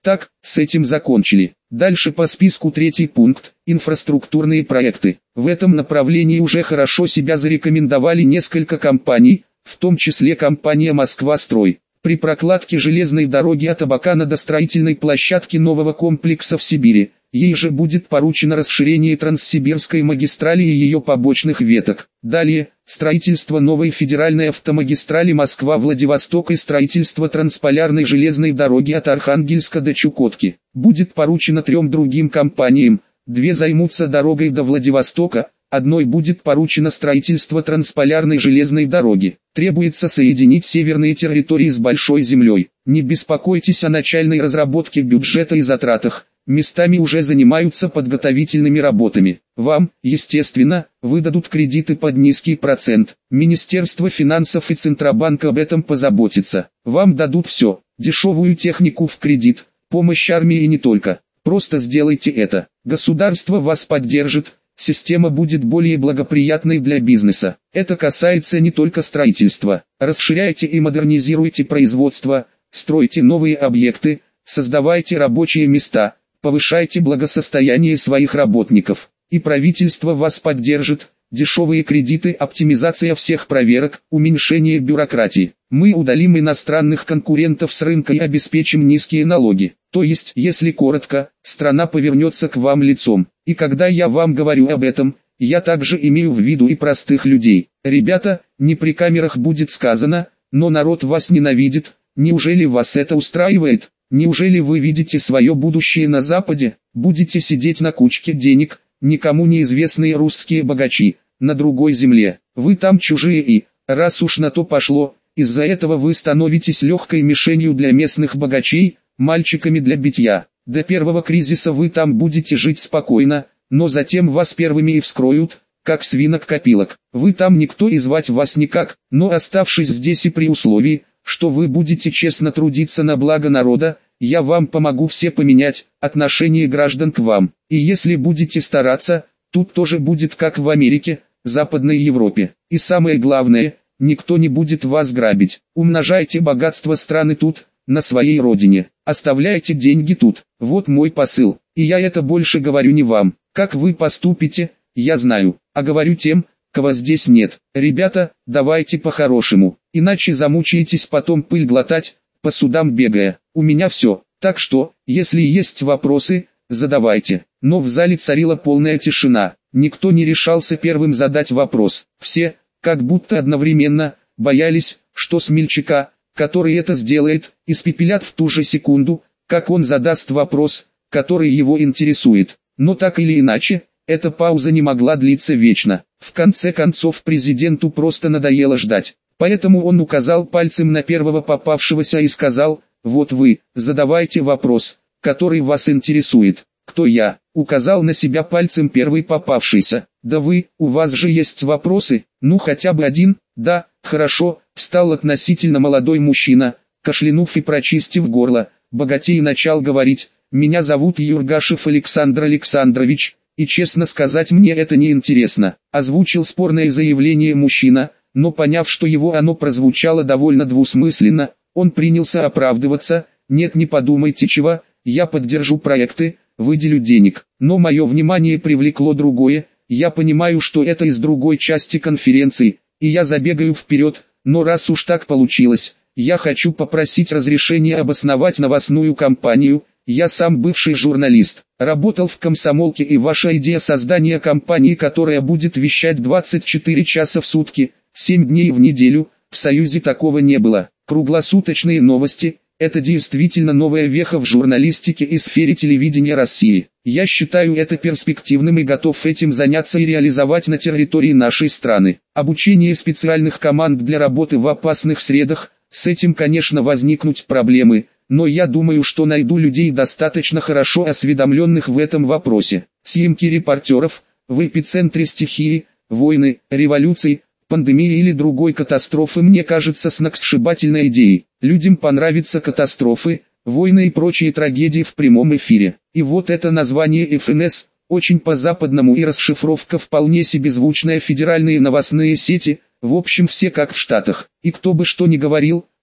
Так, с этим закончили. Дальше по списку третий пункт – инфраструктурные проекты. В этом направлении уже хорошо себя зарекомендовали несколько компаний, в том числе компания «Москва-строй». При прокладке железной дороги от Абакана до строительной площадки нового комплекса в Сибири, ей же будет поручено расширение Транссибирской магистрали и ее побочных веток. Далее, строительство новой федеральной автомагистрали Москва-Владивосток и строительство трансполярной железной дороги от Архангельска до Чукотки будет поручено трем другим компаниям. Две займутся дорогой до Владивостока, одной будет поручено строительство трансполярной железной дороги. Требуется соединить северные территории с Большой землей. Не беспокойтесь о начальной разработке бюджета и затратах. Местами уже занимаются подготовительными работами. Вам, естественно, выдадут кредиты под низкий процент. Министерство финансов и Центробанк об этом позаботится. Вам дадут все. Дешевую технику в кредит, помощь армии и не только. Просто сделайте это. Государство вас поддержит. Система будет более благоприятной для бизнеса. Это касается не только строительства. Расширяйте и модернизируйте производство, стройте новые объекты, создавайте рабочие места, повышайте благосостояние своих работников. И правительство вас поддержит. Дешевые кредиты, оптимизация всех проверок, уменьшение бюрократии. Мы удалим иностранных конкурентов с рынка и обеспечим низкие налоги. То есть, если коротко, страна повернется к вам лицом. И когда я вам говорю об этом, я также имею в виду и простых людей. Ребята, не при камерах будет сказано, но народ вас ненавидит. Неужели вас это устраивает? Неужели вы видите свое будущее на Западе? Будете сидеть на кучке денег, никому неизвестные русские богачи, на другой земле. Вы там чужие и, раз уж на то пошло, из-за этого вы становитесь легкой мишенью для местных богачей, мальчиками для битья. До первого кризиса вы там будете жить спокойно, но затем вас первыми и вскроют, как свинок-копилок. Вы там никто и звать вас никак, но оставшись здесь и при условии, что вы будете честно трудиться на благо народа, я вам помогу все поменять, отношение граждан к вам. И если будете стараться, тут тоже будет как в Америке, Западной Европе. И самое главное, никто не будет вас грабить. Умножайте богатство страны тут, на своей родине. Оставляйте деньги тут. Вот мой посыл. И я это больше говорю не вам. Как вы поступите, я знаю. А говорю тем, кого здесь нет. Ребята, давайте по-хорошему. Иначе замучаетесь потом пыль глотать, по судам бегая. У меня все. Так что, если есть вопросы, задавайте. Но в зале царила полная тишина. Никто не решался первым задать вопрос. Все, как будто одновременно, боялись, что смельчака, который это сделает, испепелят в ту же секунду, как он задаст вопрос, который его интересует. Но так или иначе, эта пауза не могла длиться вечно. В конце концов президенту просто надоело ждать. Поэтому он указал пальцем на первого попавшегося и сказал: «Вот вы, задавайте вопрос, который вас интересует». «Кто я?» — указал на себя пальцем первый попавшийся. «Да вы, у вас же есть вопросы, ну хотя бы один?» «Да, хорошо», — встал относительно молодой мужчина, кашлянув и прочистив горло, богатей начал говорить: «Меня зовут Юргашев Александр Александрович, и честно сказать мне это не интересно», — озвучил спорное заявление мужчина, но поняв, что его оно прозвучало довольно двусмысленно, он принялся оправдываться: «Нет, не подумайте чего, я поддержу проекты, выделю денег, но мое внимание привлекло другое, я понимаю, что это из другой части конференции, и я забегаю вперед, но раз уж так получилось, я хочу попросить разрешения обосновать новостную компанию. Я сам бывший журналист, работал в «Комсомолке», и ваша идея создания компании, которая будет вещать двадцать четыре часа в сутки, семь дней в неделю, в Союзе такого не было. Круглосуточные новости – это действительно новая веха в журналистике и сфере телевидения России. Я считаю это перспективным и готов этим заняться и реализовать на территории нашей страны. Обучение специальных команд для работы в опасных средах – с этим, конечно, возникнут проблемы. Но я думаю, что найду людей достаточно хорошо осведомленных в этом вопросе. Съемки репортеров, в эпицентре стихии, войны, революций, пандемии или другой катастрофы мне кажется сногсшибательной идеей. Людям понравятся катастрофы, войны и прочие трагедии в прямом эфире. И вот это название эф эн эс, очень по-западному, и расшифровка вполне себе звучная: федеральные новостные сети, в общем все как в Штатах. И кто бы что ни говорил,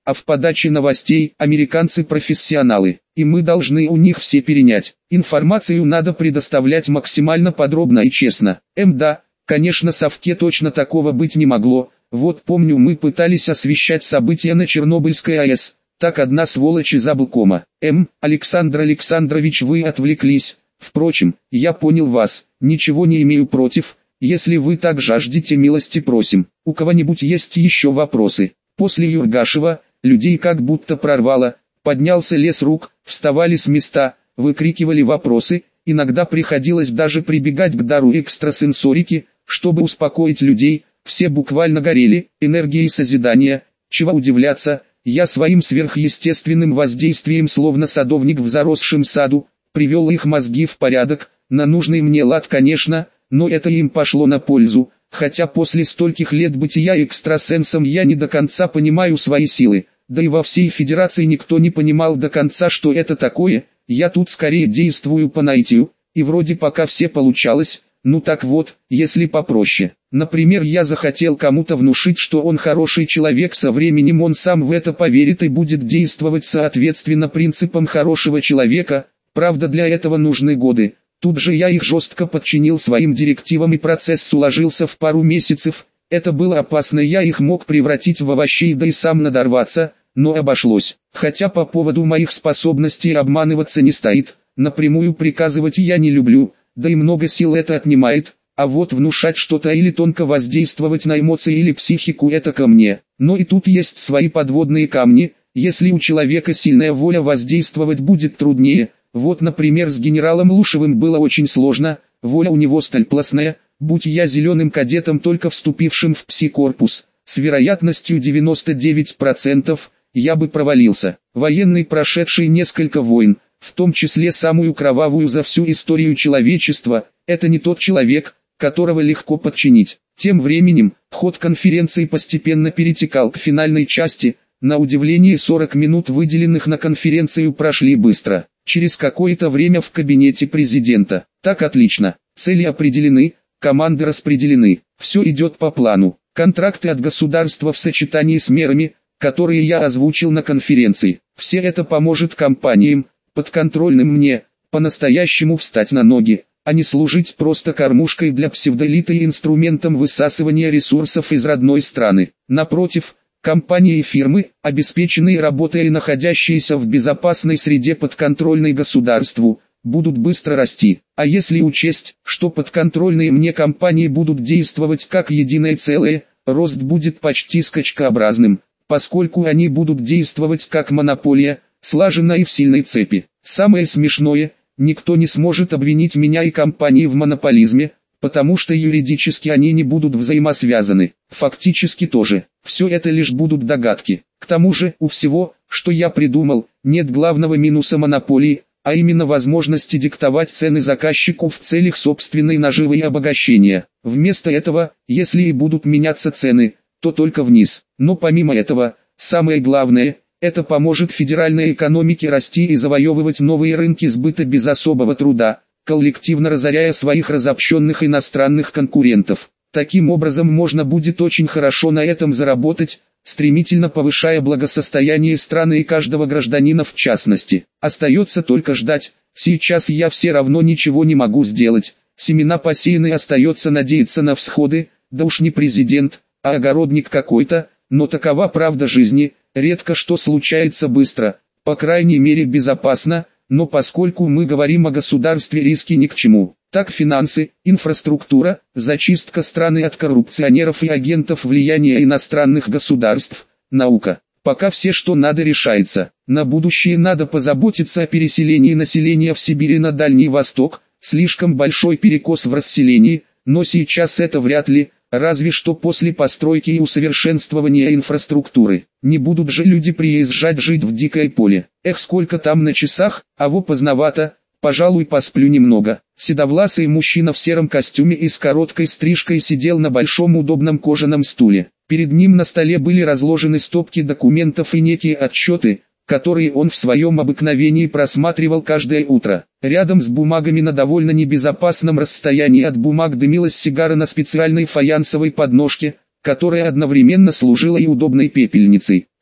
а в подаче новостей американцы профессионалы, и мы должны у них все перенять. Информацию надо предоставлять максимально подробно и честно. М да, конечно, совке точно такого быть не могло. Вот помню, мы пытались освещать события на Чернобыльской АЭС, так одна сволочь из облкома. М, Александр Александрович, вы отвлеклись. Впрочем, я понял вас, ничего не имею против, если вы так жаждете милости, просим. У кого-нибудь есть еще вопросы? После Юргашева людей как будто прорвало, поднялся лес рук, вставали с места, выкрикивали вопросы, иногда приходилось даже прибегать к дару экстрасенсорики, чтобы успокоить людей, все буквально горели энергией созидания. Чего удивляться, я своим сверхъестественным воздействием, словно садовник в заросшем саду, привел их мозги в порядок, на нужный мне лад, конечно, но это им пошло на пользу, хотя после стольких лет бытия экстрасенсом я не до конца понимаю свои силы, да и во всей Федерации никто не понимал до конца, что это такое. Я тут скорее действую по наитию, и вроде пока все получалось. Ну так вот, если попроще. Например, я захотел кому-то внушить, что он хороший человек, со временем он сам в это поверит и будет действовать соответственно принципам хорошего человека, правда для этого нужны годы. Тут же я их жестко подчинил своим директивам, и процесс уложился в пару месяцев. Это было опасно, я их мог превратить в овощей, да и сам надорваться, но обошлось. Хотя по поводу моих способностей обманываться не стоит, напрямую приказывать я не люблю, да и много сил это отнимает, а вот внушать что-то или тонко воздействовать на эмоции или психику — это ко мне. Но и тут есть свои подводные камни, если у человека сильная воля, воздействовать будет труднее. Вот, например, с генералом Лушевым было очень сложно, воля у него стальпластная, будь я зеленым кадетом, только вступившим в пси-корпус, с вероятностью девяносто девять процентов, я бы провалился. Военный, прошедший несколько войн, в том числе самую кровавую за всю историю человечества, это не тот человек, которого легко подчинить. Тем временем, ход конференции постепенно перетекал к финальной части. На удивление, сорок минут, выделенных на конференцию, прошли быстро. Через какое-то время в кабинете президента. Так, отлично. Цели определены, команды распределены. Все идет по плану. Контракты от государства в сочетании с мерами, которые я озвучил на конференции. Все это поможет компаниям, подконтрольным мне, по-настоящему встать на ноги, а не служить просто кормушкой для псевдоэлиты и инструментом высасывания ресурсов из родной страны. Напротив, компании и фирмы, обеспеченные работой и находящиеся в безопасной среде, подконтрольной государству, будут быстро расти. А если учесть, что подконтрольные мне компании будут действовать как единое целое, рост будет почти скачкообразным, поскольку они будут действовать как монополия, слаженно и в сильной цепи. Самое смешное, никто не сможет обвинить меня и компании в монополизме, потому что юридически они не будут взаимосвязаны, фактически тоже. Все это лишь будут догадки. К тому же, у всего, что я придумал, нет главного минуса монополии, а именно возможности диктовать цены заказчику в целях собственной наживы и обогащения. Вместо этого, если и будут меняться цены, то только вниз. Но помимо этого, самое главное, это поможет федеральной экономике расти и завоевывать новые рынки сбыта без особого труда, коллективно разоряя своих разобщенных иностранных конкурентов. Таким образом можно будет очень хорошо на этом заработать, стремительно повышая благосостояние страны и каждого гражданина в частности. Остается только ждать. Сейчас я все равно ничего не могу сделать. Семена посеяны, остается надеяться на всходы, да уж не президент, а огородник какой-то, но такова правда жизни. Редко что случается быстро, по крайней мере безопасно, но поскольку мы говорим о государстве, риски ни к чему. Так финансы, инфраструктура, зачистка страны от коррупционеров и агентов влияния иностранных государств, наука. Пока все что надо решается. На будущее надо позаботиться о переселении населения в Сибирь и на Дальний Восток, слишком большой перекос в расселении, но сейчас это вряд ли. Разве что после постройки и усовершенствования инфраструктуры. Не будут же люди приезжать жить в дикое поле. Эх, сколько там на часах, а во поздновато, пожалуй посплю немного. Седовласый мужчина в сером костюме и с короткой стрижкой сидел на большом удобном кожаном стуле. Перед ним на столе были разложены стопки документов и некие отчеты, которые он в своем обыкновении просматривал каждое утро. Рядом с бумагами на довольно небезопасном расстоянии от бумаг дымилась сигара на специальной фаянсовой подножке, которая одновременно служила и удобной пепельницей.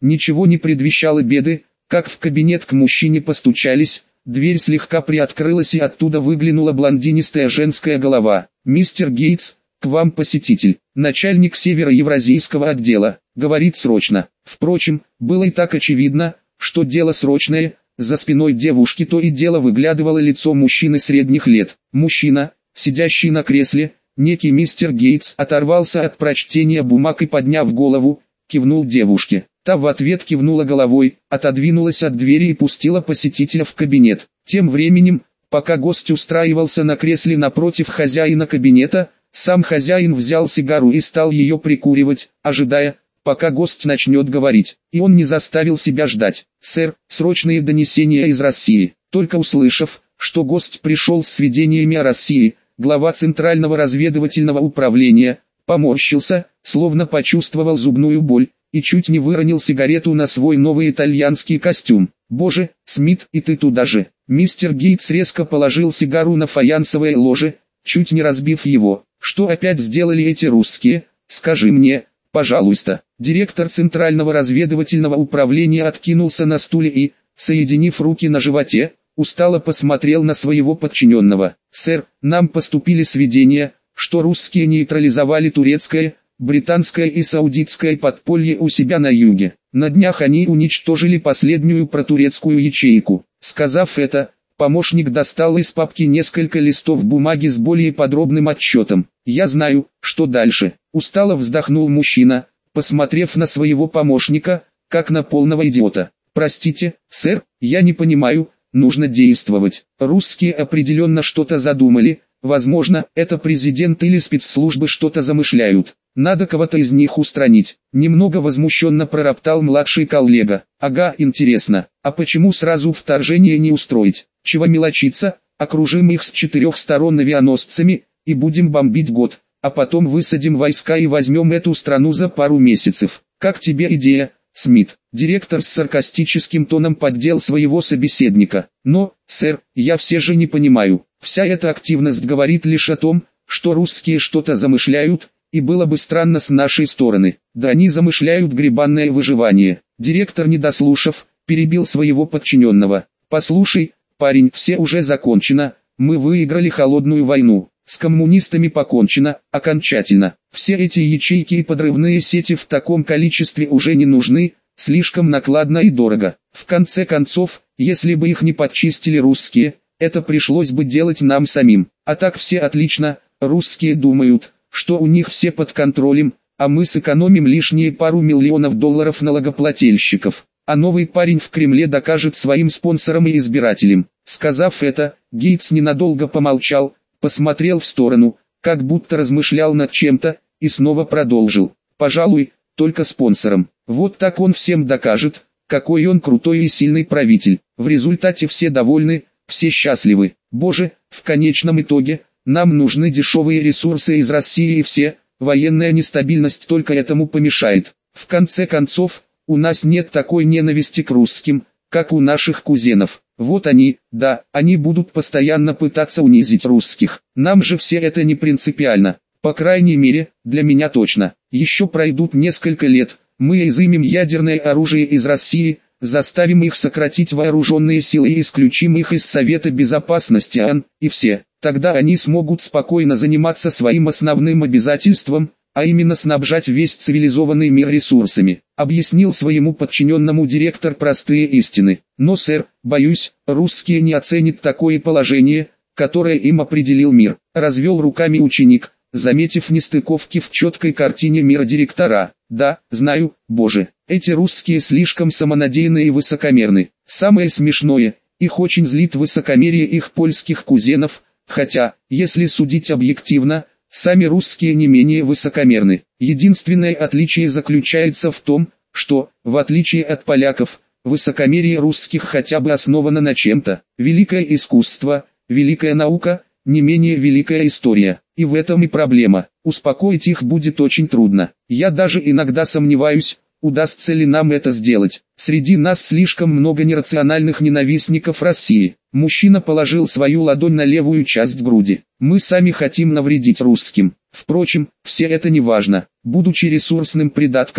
Ничего не предвещало беды, как в кабинет к мужчине постучались, дверь слегка приоткрылась и оттуда выглянула блондинистая женская голова. «Мистер Гейтс, к вам посетитель, начальник северо-евразийского отдела, говорит срочно». Впрочем, было и так очевидно, что дело срочное. За спиной девушки то и дело выглядывало лицо мужчины средних лет. Мужчина, сидящий на кресле, некий мистер Гейтс, оторвался от прочтения бумаг и, подняв голову, кивнул девушке. Та в ответ кивнула головой, отодвинулась от двери и пустила посетителя в кабинет. Тем временем, пока гость устраивался на кресле напротив хозяина кабинета, сам хозяин взял сигару и стал ее прикуривать, ожидая, пока гость начнет говорить. И он не заставил себя ждать. «Сэр, срочные донесения из России». Только услышав, что гость пришел с сведениями о России, глава Центрального разведывательного управления поморщился, словно почувствовал зубную боль, и чуть не выронил сигарету на свой новый итальянский костюм. «Боже, Смит, и ты туда же!» Мистер Гейтс резко положил сигару на фаянсовое ложе, чуть не разбив его. «Что опять сделали эти русские? Скажи мне, пожалуйста». Директор Центрального разведывательного управления откинулся на стуле и, соединив руки на животе, устало посмотрел на своего подчиненного. «Сэр, нам поступили сведения, что русские нейтрализовали турецкое, британское и саудитское подполье у себя на юге. На днях они уничтожили последнюю протурецкую ячейку». Сказав это, помощник достал из папки несколько листов бумаги с более подробным отчетом. «Я знаю, что дальше», — устало вздохнул мужчина, посмотрев на своего помощника, как на полного идиота. «Простите, сэр, я не понимаю, нужно действовать. Русские определенно что-то задумали, возможно, это президент или спецслужбы что-то замышляют. Надо кого-то из них устранить». Немного возмущенно пророптал младший коллега. «Ага, интересно, а почему сразу вторжение не устроить? Чего мелочиться, окружим их с четырех сторон авианосцами, и будем бомбить год, а потом высадим войска и возьмем эту страну за пару месяцев. Как тебе идея, Смит?» Директор с саркастическим тоном поддел своего собеседника. «Но, сэр, я все же не понимаю. Вся эта активность говорит лишь о том, что русские что-то замышляют, и было бы странно с нашей стороны. Да они замышляют гребанное выживание». Директор, не дослушав, перебил своего подчиненного. «Послушай, парень, все уже закончено, мы выиграли холодную войну. С коммунистами покончено, окончательно. Все эти ячейки и подрывные сети в таком количестве уже не нужны, слишком накладно и дорого. В конце концов, если бы их не подчистили русские, это пришлось бы делать нам самим. А так все отлично, русские думают, что у них все под контролем, а мы сэкономим лишние пару миллионов долларов налогоплательщиков. А новый парень в Кремле докажет своим спонсорам и избирателям». Сказав это, Гейтс ненадолго помолчал, посмотрел в сторону, как будто размышлял над чем-то, и снова продолжил. «Пожалуй, только спонсорам. Вот так он всем докажет, какой он крутой и сильный правитель. В результате все довольны, все счастливы. Боже, в конечном итоге, нам нужны дешевые ресурсы из России и все, военная нестабильность только этому помешает. В конце концов, у нас нет такой ненависти к русским, как у наших кузенов. Вот они, да, они будут постоянно пытаться унизить русских. Нам же все это не принципиально. По крайней мере, для меня точно. Еще пройдут несколько лет, мы изымем ядерное оружие из России, заставим их сократить вооруженные силы и исключим их из Совета Безопасности ООН, и все. Тогда они смогут спокойно заниматься своим основным обязательством, а именно снабжать весь цивилизованный мир ресурсами. Объяснил своему подчиненному директор простые истины. Но, сэр, боюсь, русские не оценят такое положение, которое им определил мир. Развел руками ученик, заметив нестыковки в четкой картине мира директора. Да, знаю, боже, эти русские слишком самонадеянны и высокомерны. Самое смешное, их очень злит высокомерие их польских кузенов, хотя, если судить объективно, сами русские не менее высокомерны. Единственное отличие заключается в том, что, в отличие от поляков, высокомерие русских хотя бы основано на чем-то. Великое искусство, великая наука, не менее великая история. И в этом и проблема. Успокоить их будет очень трудно. Я даже иногда сомневаюсь, удастся ли нам это сделать. Среди нас слишком много нерациональных ненавистников России. Мужчина положил свою ладонь на левую часть груди. Мы сами хотим навредить русским. Впрочем, все это не важно. Будучи ресурсным придатком,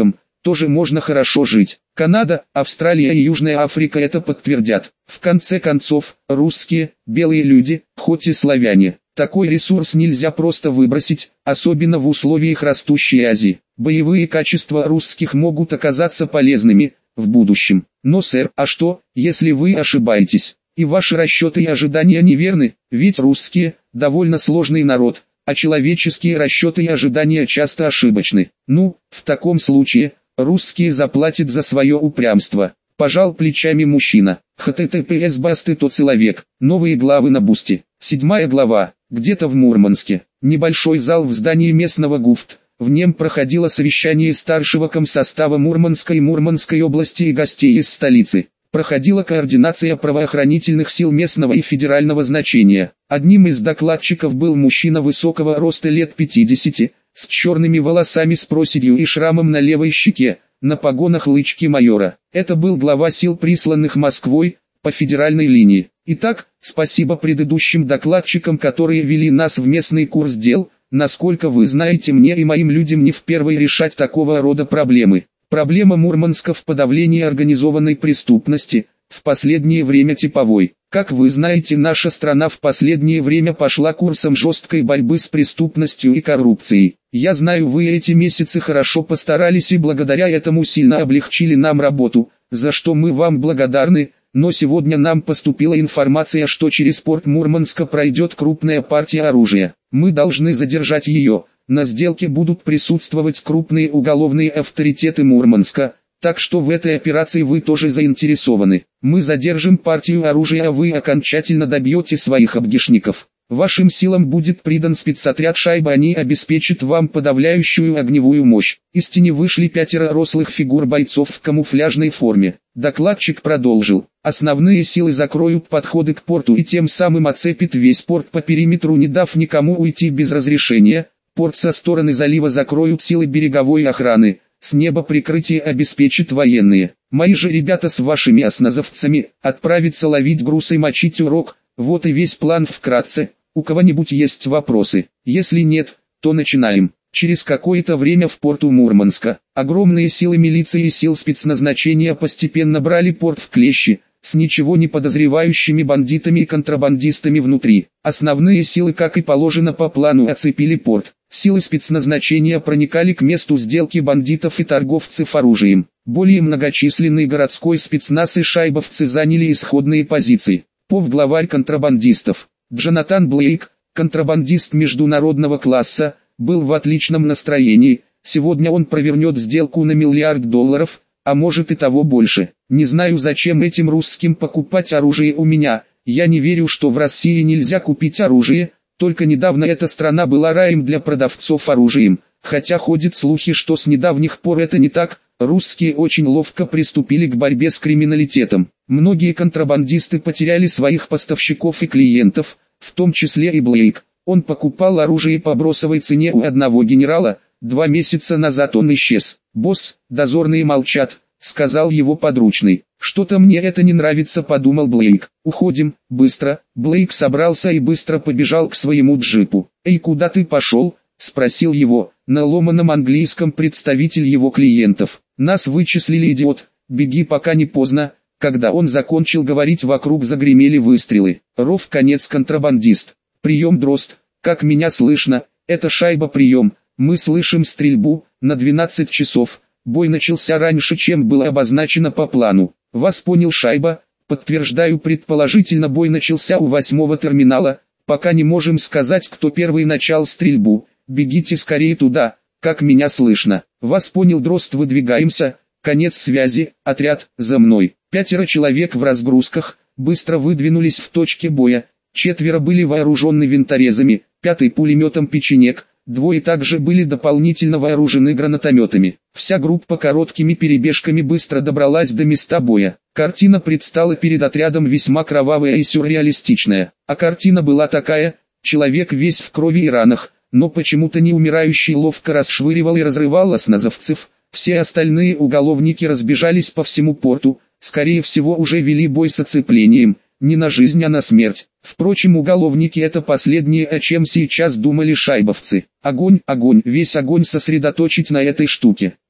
тоже можно хорошо жить. Канада, Австралия и Южная Африка это подтвердят. В конце концов, русские, белые люди, хоть и славяне. Такой ресурс нельзя просто выбросить, особенно в условиях растущей Азии. Боевые качества русских могут оказаться полезными в будущем. Но, сэр, а что, если вы ошибаетесь? И ваши расчеты и ожидания неверны, ведь русские – довольно сложный народ, а человеческие расчеты и ожидания часто ошибочны. Ну, в таком случае, русские заплатят за свое упрямство. Пожал плечами мужчина. эйч ти ти пи эс басты тот человек. Новые главы на Бусти. Седьмая глава. Где-то в Мурманске. Небольшой зал в здании местного ГУФТ. В нем проходило совещание старшего комсостава Мурманской и Мурманской области и гостей из столицы. Проходила координация правоохранительных сил местного и федерального значения. Одним из докладчиков был мужчина высокого роста лет пятидесяти, с черными волосами с проседью и шрамом на левой щеке, на погонах лычки майора. Это был глава сил, присланных Москвой, по федеральной линии. Итак, спасибо предыдущим докладчикам, которые вели нас в местный курс дел. Насколько вы знаете, мне и моим людям не впервые решать такого рода проблемы. Проблема Мурманска в подавлении организованной преступности, в последнее время типовой. Как вы знаете, наша страна в последнее время пошла курсом жесткой борьбы с преступностью и коррупцией. Я знаю, вы эти месяцы хорошо постарались и благодаря этому сильно облегчили нам работу, за что мы вам благодарны, но сегодня нам поступила информация, что через порт Мурманска пройдет крупная партия оружия. Мы должны задержать ее. На сделке будут присутствовать крупные уголовные авторитеты Мурманска, так что в этой операции вы тоже заинтересованы. Мы задержим партию оружия, а вы окончательно добьете своих обдишников. Вашим силам будет придан спецотряд «Шайба», они обеспечат вам подавляющую огневую мощь. Из тени вышли пятеро рослых фигур бойцов в камуфляжной форме. Докладчик продолжил. Основные силы закроют подходы к порту и тем самым оцепят весь порт по периметру, не дав никому уйти без разрешения. Порт со стороны залива закроют силы береговой охраны, с неба прикрытие обеспечат военные. Мои же ребята с вашими осназовцами отправятся ловить груз и мочить урок. Вот и весь план вкратце. У кого-нибудь есть вопросы? Если нет, то начинаем. Через какое-то время в порту Мурманска огромные силы милиции и сил спецназначения постепенно брали порт в клещи, с ничего не подозревающими бандитами и контрабандистами внутри. Основные силы, как и положено по плану, оцепили порт. Силы спецназначения проникали к месту сделки бандитов и торговцев оружием. Более многочисленный городской спецназ и шайбовцы заняли исходные позиции. Пов главарь контрабандистов, Джонатан Блейк, контрабандист международного класса, был в отличном настроении. Сегодня он провернет сделку на миллиард долларов, а может и того больше. Не знаю, зачем этим русским покупать оружие у меня. Я не верю, что в России нельзя купить оружие. Только недавно эта страна была раем для продавцов оружием. Хотя ходят слухи, что с недавних пор это не так. Русские очень ловко приступили к борьбе с криминалитетом. Многие контрабандисты потеряли своих поставщиков и клиентов, в том числе и Блейк. Он покупал оружие по бросовой цене у одного генерала. Два месяца назад он исчез. «Босс, дозорные молчат», — сказал его подручный. «Что-то мне это не нравится», — подумал Блейк. «Уходим, быстро». Блейк собрался и быстро побежал к своему джипу. «Эй, куда ты пошел?» — спросил его, на ломаном английском, представитель его клиентов. «Нас вычислили, идиот, беги, пока не поздно». Когда он закончил говорить, вокруг загремели выстрелы. Ров, конец, контрабандист. «Прием, Дрозд, как меня слышно? Это Шайба, прием. Мы слышим стрельбу, на двенадцать часов. Бой начался раньше, чем было обозначено по плану. Вас понял, Шайба. Подтверждаю, предположительно бой начался у восьмого терминала. Пока не можем сказать, кто первый начал стрельбу. Бегите скорее туда, как меня слышно. Вас понял, Дрозд, выдвигаемся. Конец связи, отряд, за мной». Пятеро человек в разгрузках быстро выдвинулись в точке боя. Четверо были вооружены винторезами, пятый пулеметом «Печенек». Двое также были дополнительно вооружены гранатометами. Вся группа короткими перебежками быстро добралась до места боя. Картина предстала перед отрядом весьма кровавая и сюрреалистичная. А картина была такая: человек весь в крови и ранах, но почему-то не умирающий ловко расшвыривал и разрывал осназовцев. Все остальные уголовники разбежались по всему порту, скорее всего уже вели бой с оцеплением. Не на жизнь, а на смерть. Впрочем, уголовники — это последнее, о чем сейчас думали шайбовцы. Огонь, огонь, весь огонь сосредоточить на этой штуке.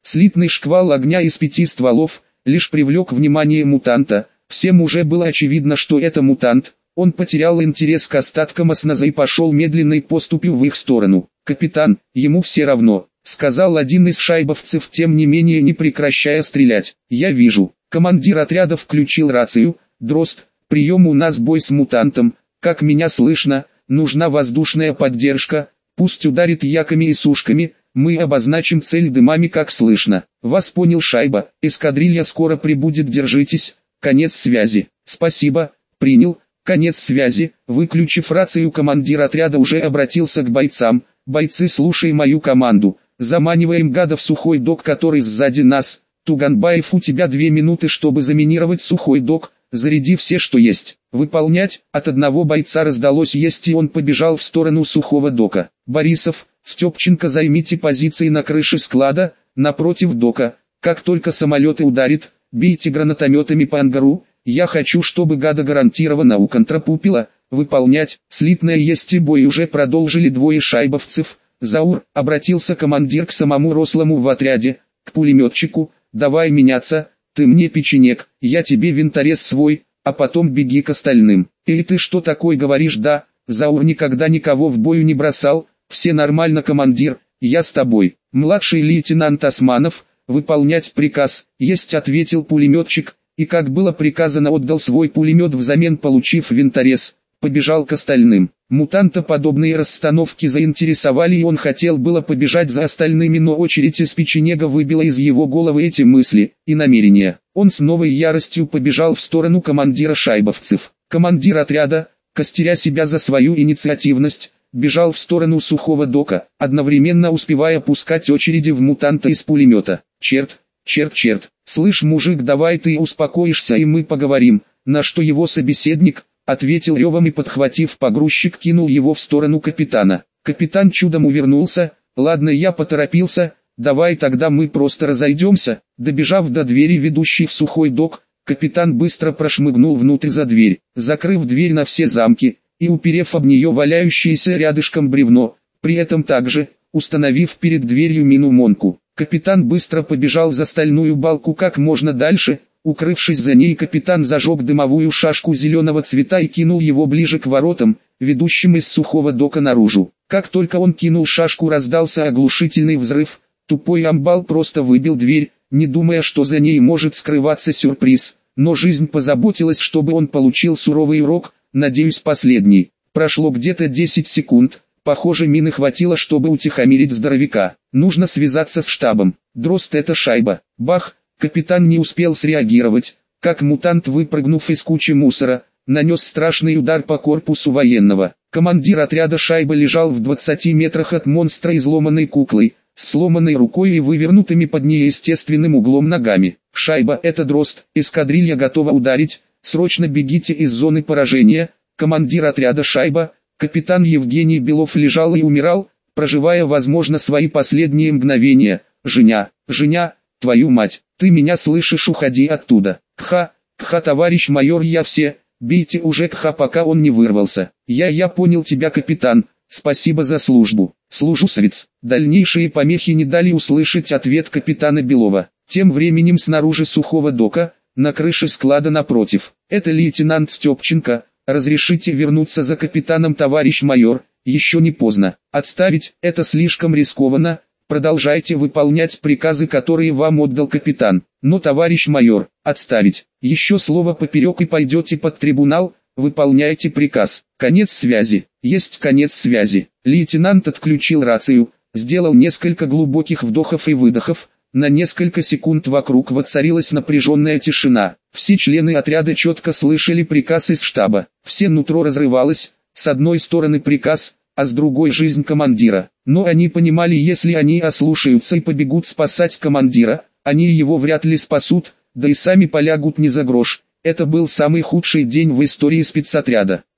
Слитный шквал огня из пяти стволов лишь привлек внимание мутанта. Всем уже было очевидно, что это мутант. Он потерял интерес к остаткам осназа и пошел медленной поступью в их сторону. «Капитан, ему все равно», — сказал один из шайбовцев, тем не менее не прекращая стрелять. «Я вижу». Командир отряда включил рацию. «Дрозд, прием, у нас бой с мутантом. Как меня слышно? Нужна воздушная поддержка. Пусть ударит яками и сушками. Мы обозначим цель дымами, как слышно». «Вас понял, Шайба. Эскадрилья скоро прибудет, держитесь. Конец связи». «Спасибо. Принял. Конец связи». Выключив рацию, командир отряда уже обратился к бойцам. «Бойцы, слушай мою команду. Заманиваем гада в сухой док, который сзади нас. Туганбаев, у тебя две минуты, чтобы заминировать сухой док. Заряди все, что есть». «Выполнять». От одного бойца раздалось «есть», и он побежал в сторону сухого дока. «Борисов, Степченко, займите позиции на крыше склада, напротив дока. Как только самолеты ударит, бейте гранатометами по ангару. Я хочу, чтобы гада гарантированно уконтрапупила». «Выполнять». Слитное «есть» и бой уже продолжили двое шайбовцев. «Заур», — обратился командир к самому рослому в отряде, к пулеметчику, «давай меняться, ты мне печенек, я тебе винторез свой, а потом беги к остальным». «Эй, ты что такой говоришь?» «Да, Заур никогда никого в бою не бросал, все нормально, командир, я с тобой». «Младший лейтенант Османов, выполнять приказ». «Есть», — ответил пулеметчик, и как было приказано, отдал свой пулемет, взамен получив винторез. Побежал к остальным. Мутанта подобные расстановки заинтересовали, и он хотел было побежать за остальными, но очередь из печенега выбила из его головы эти мысли и намерения. Он с новой яростью побежал в сторону командира шайбовцев. Командир отряда, костеря себя за свою инициативность, бежал в сторону сухого дока, одновременно успевая пускать очереди в мутанта из пулемета. «Черт, черт, черт, слышь, мужик, давай ты успокоишься и мы поговорим», на что его собеседник ответил ревом и, подхватив погрузчик, кинул его в сторону капитана. Капитан чудом увернулся. «Ладно, я поторопился, давай тогда мы просто разойдемся». Добежав до двери, ведущей в сухой док, капитан быстро прошмыгнул внутрь за дверь, закрыв дверь на все замки и уперев об нее валяющееся рядышком бревно, при этом также установив перед дверью мину-монку. Капитан быстро побежал за стальную балку как можно дальше. Укрывшись за ней, капитан зажег дымовую шашку зеленого цвета и кинул его ближе к воротам, ведущим из сухого дока наружу. Как только он кинул шашку, раздался оглушительный взрыв. Тупой амбал просто выбил дверь, не думая, что за ней может скрываться сюрприз. Но жизнь позаботилась, чтобы он получил суровый урок, надеюсь, последний. Прошло где-то десять секунд. Похоже, мины хватило, чтобы утихомирить здоровяка. Нужно связаться с штабом. «Дрозд, это Шайба». Бах! Капитан не успел среагировать, как мутант, выпрыгнув из кучи мусора, нанес страшный удар по корпусу военного. Командир отряда Шайба лежал в двадцати метрах от монстра изломанной куклой, с сломанной рукой и вывернутыми под неестественным углом ногами. «Шайба, это Дрозд, эскадрилья готова ударить, срочно бегите из зоны поражения». Командир отряда Шайба, капитан Евгений Белов, лежал и умирал, проживая, возможно, свои последние мгновения. «Женя, Женя, твою мать, ты меня слышишь, уходи оттуда». «Кха, кха, товарищ майор, я все, бейте уже кха, пока он не вырвался». «Я, я понял тебя, капитан, спасибо за службу». «Служу, совец». Дальнейшие помехи не дали услышать ответ капитана Белова. Тем временем снаружи сухого дока, на крыше склада напротив. «Это лейтенант Степченко, разрешите вернуться за капитаном, товарищ майор?» «Еще не поздно. Отставить, это слишком рискованно. Продолжайте выполнять приказы, которые вам отдал капитан». «Но, товарищ майор, отставить. Еще слово поперек и пойдете под трибунал. Выполняйте приказ». Конец связи. Есть конец связи. Лейтенант отключил рацию, сделал несколько глубоких вдохов и выдохов. На несколько секунд вокруг воцарилась напряженная тишина. Все члены отряда четко слышали приказ из штаба. Все нутро разрывалось. С одной стороны приказ, а с другой жизнь командира. Но они понимали, если они ослушаются и побегут спасать командира, они его вряд ли спасут, да и сами полягут не за грош. Это был самый худший день в истории спецотряда.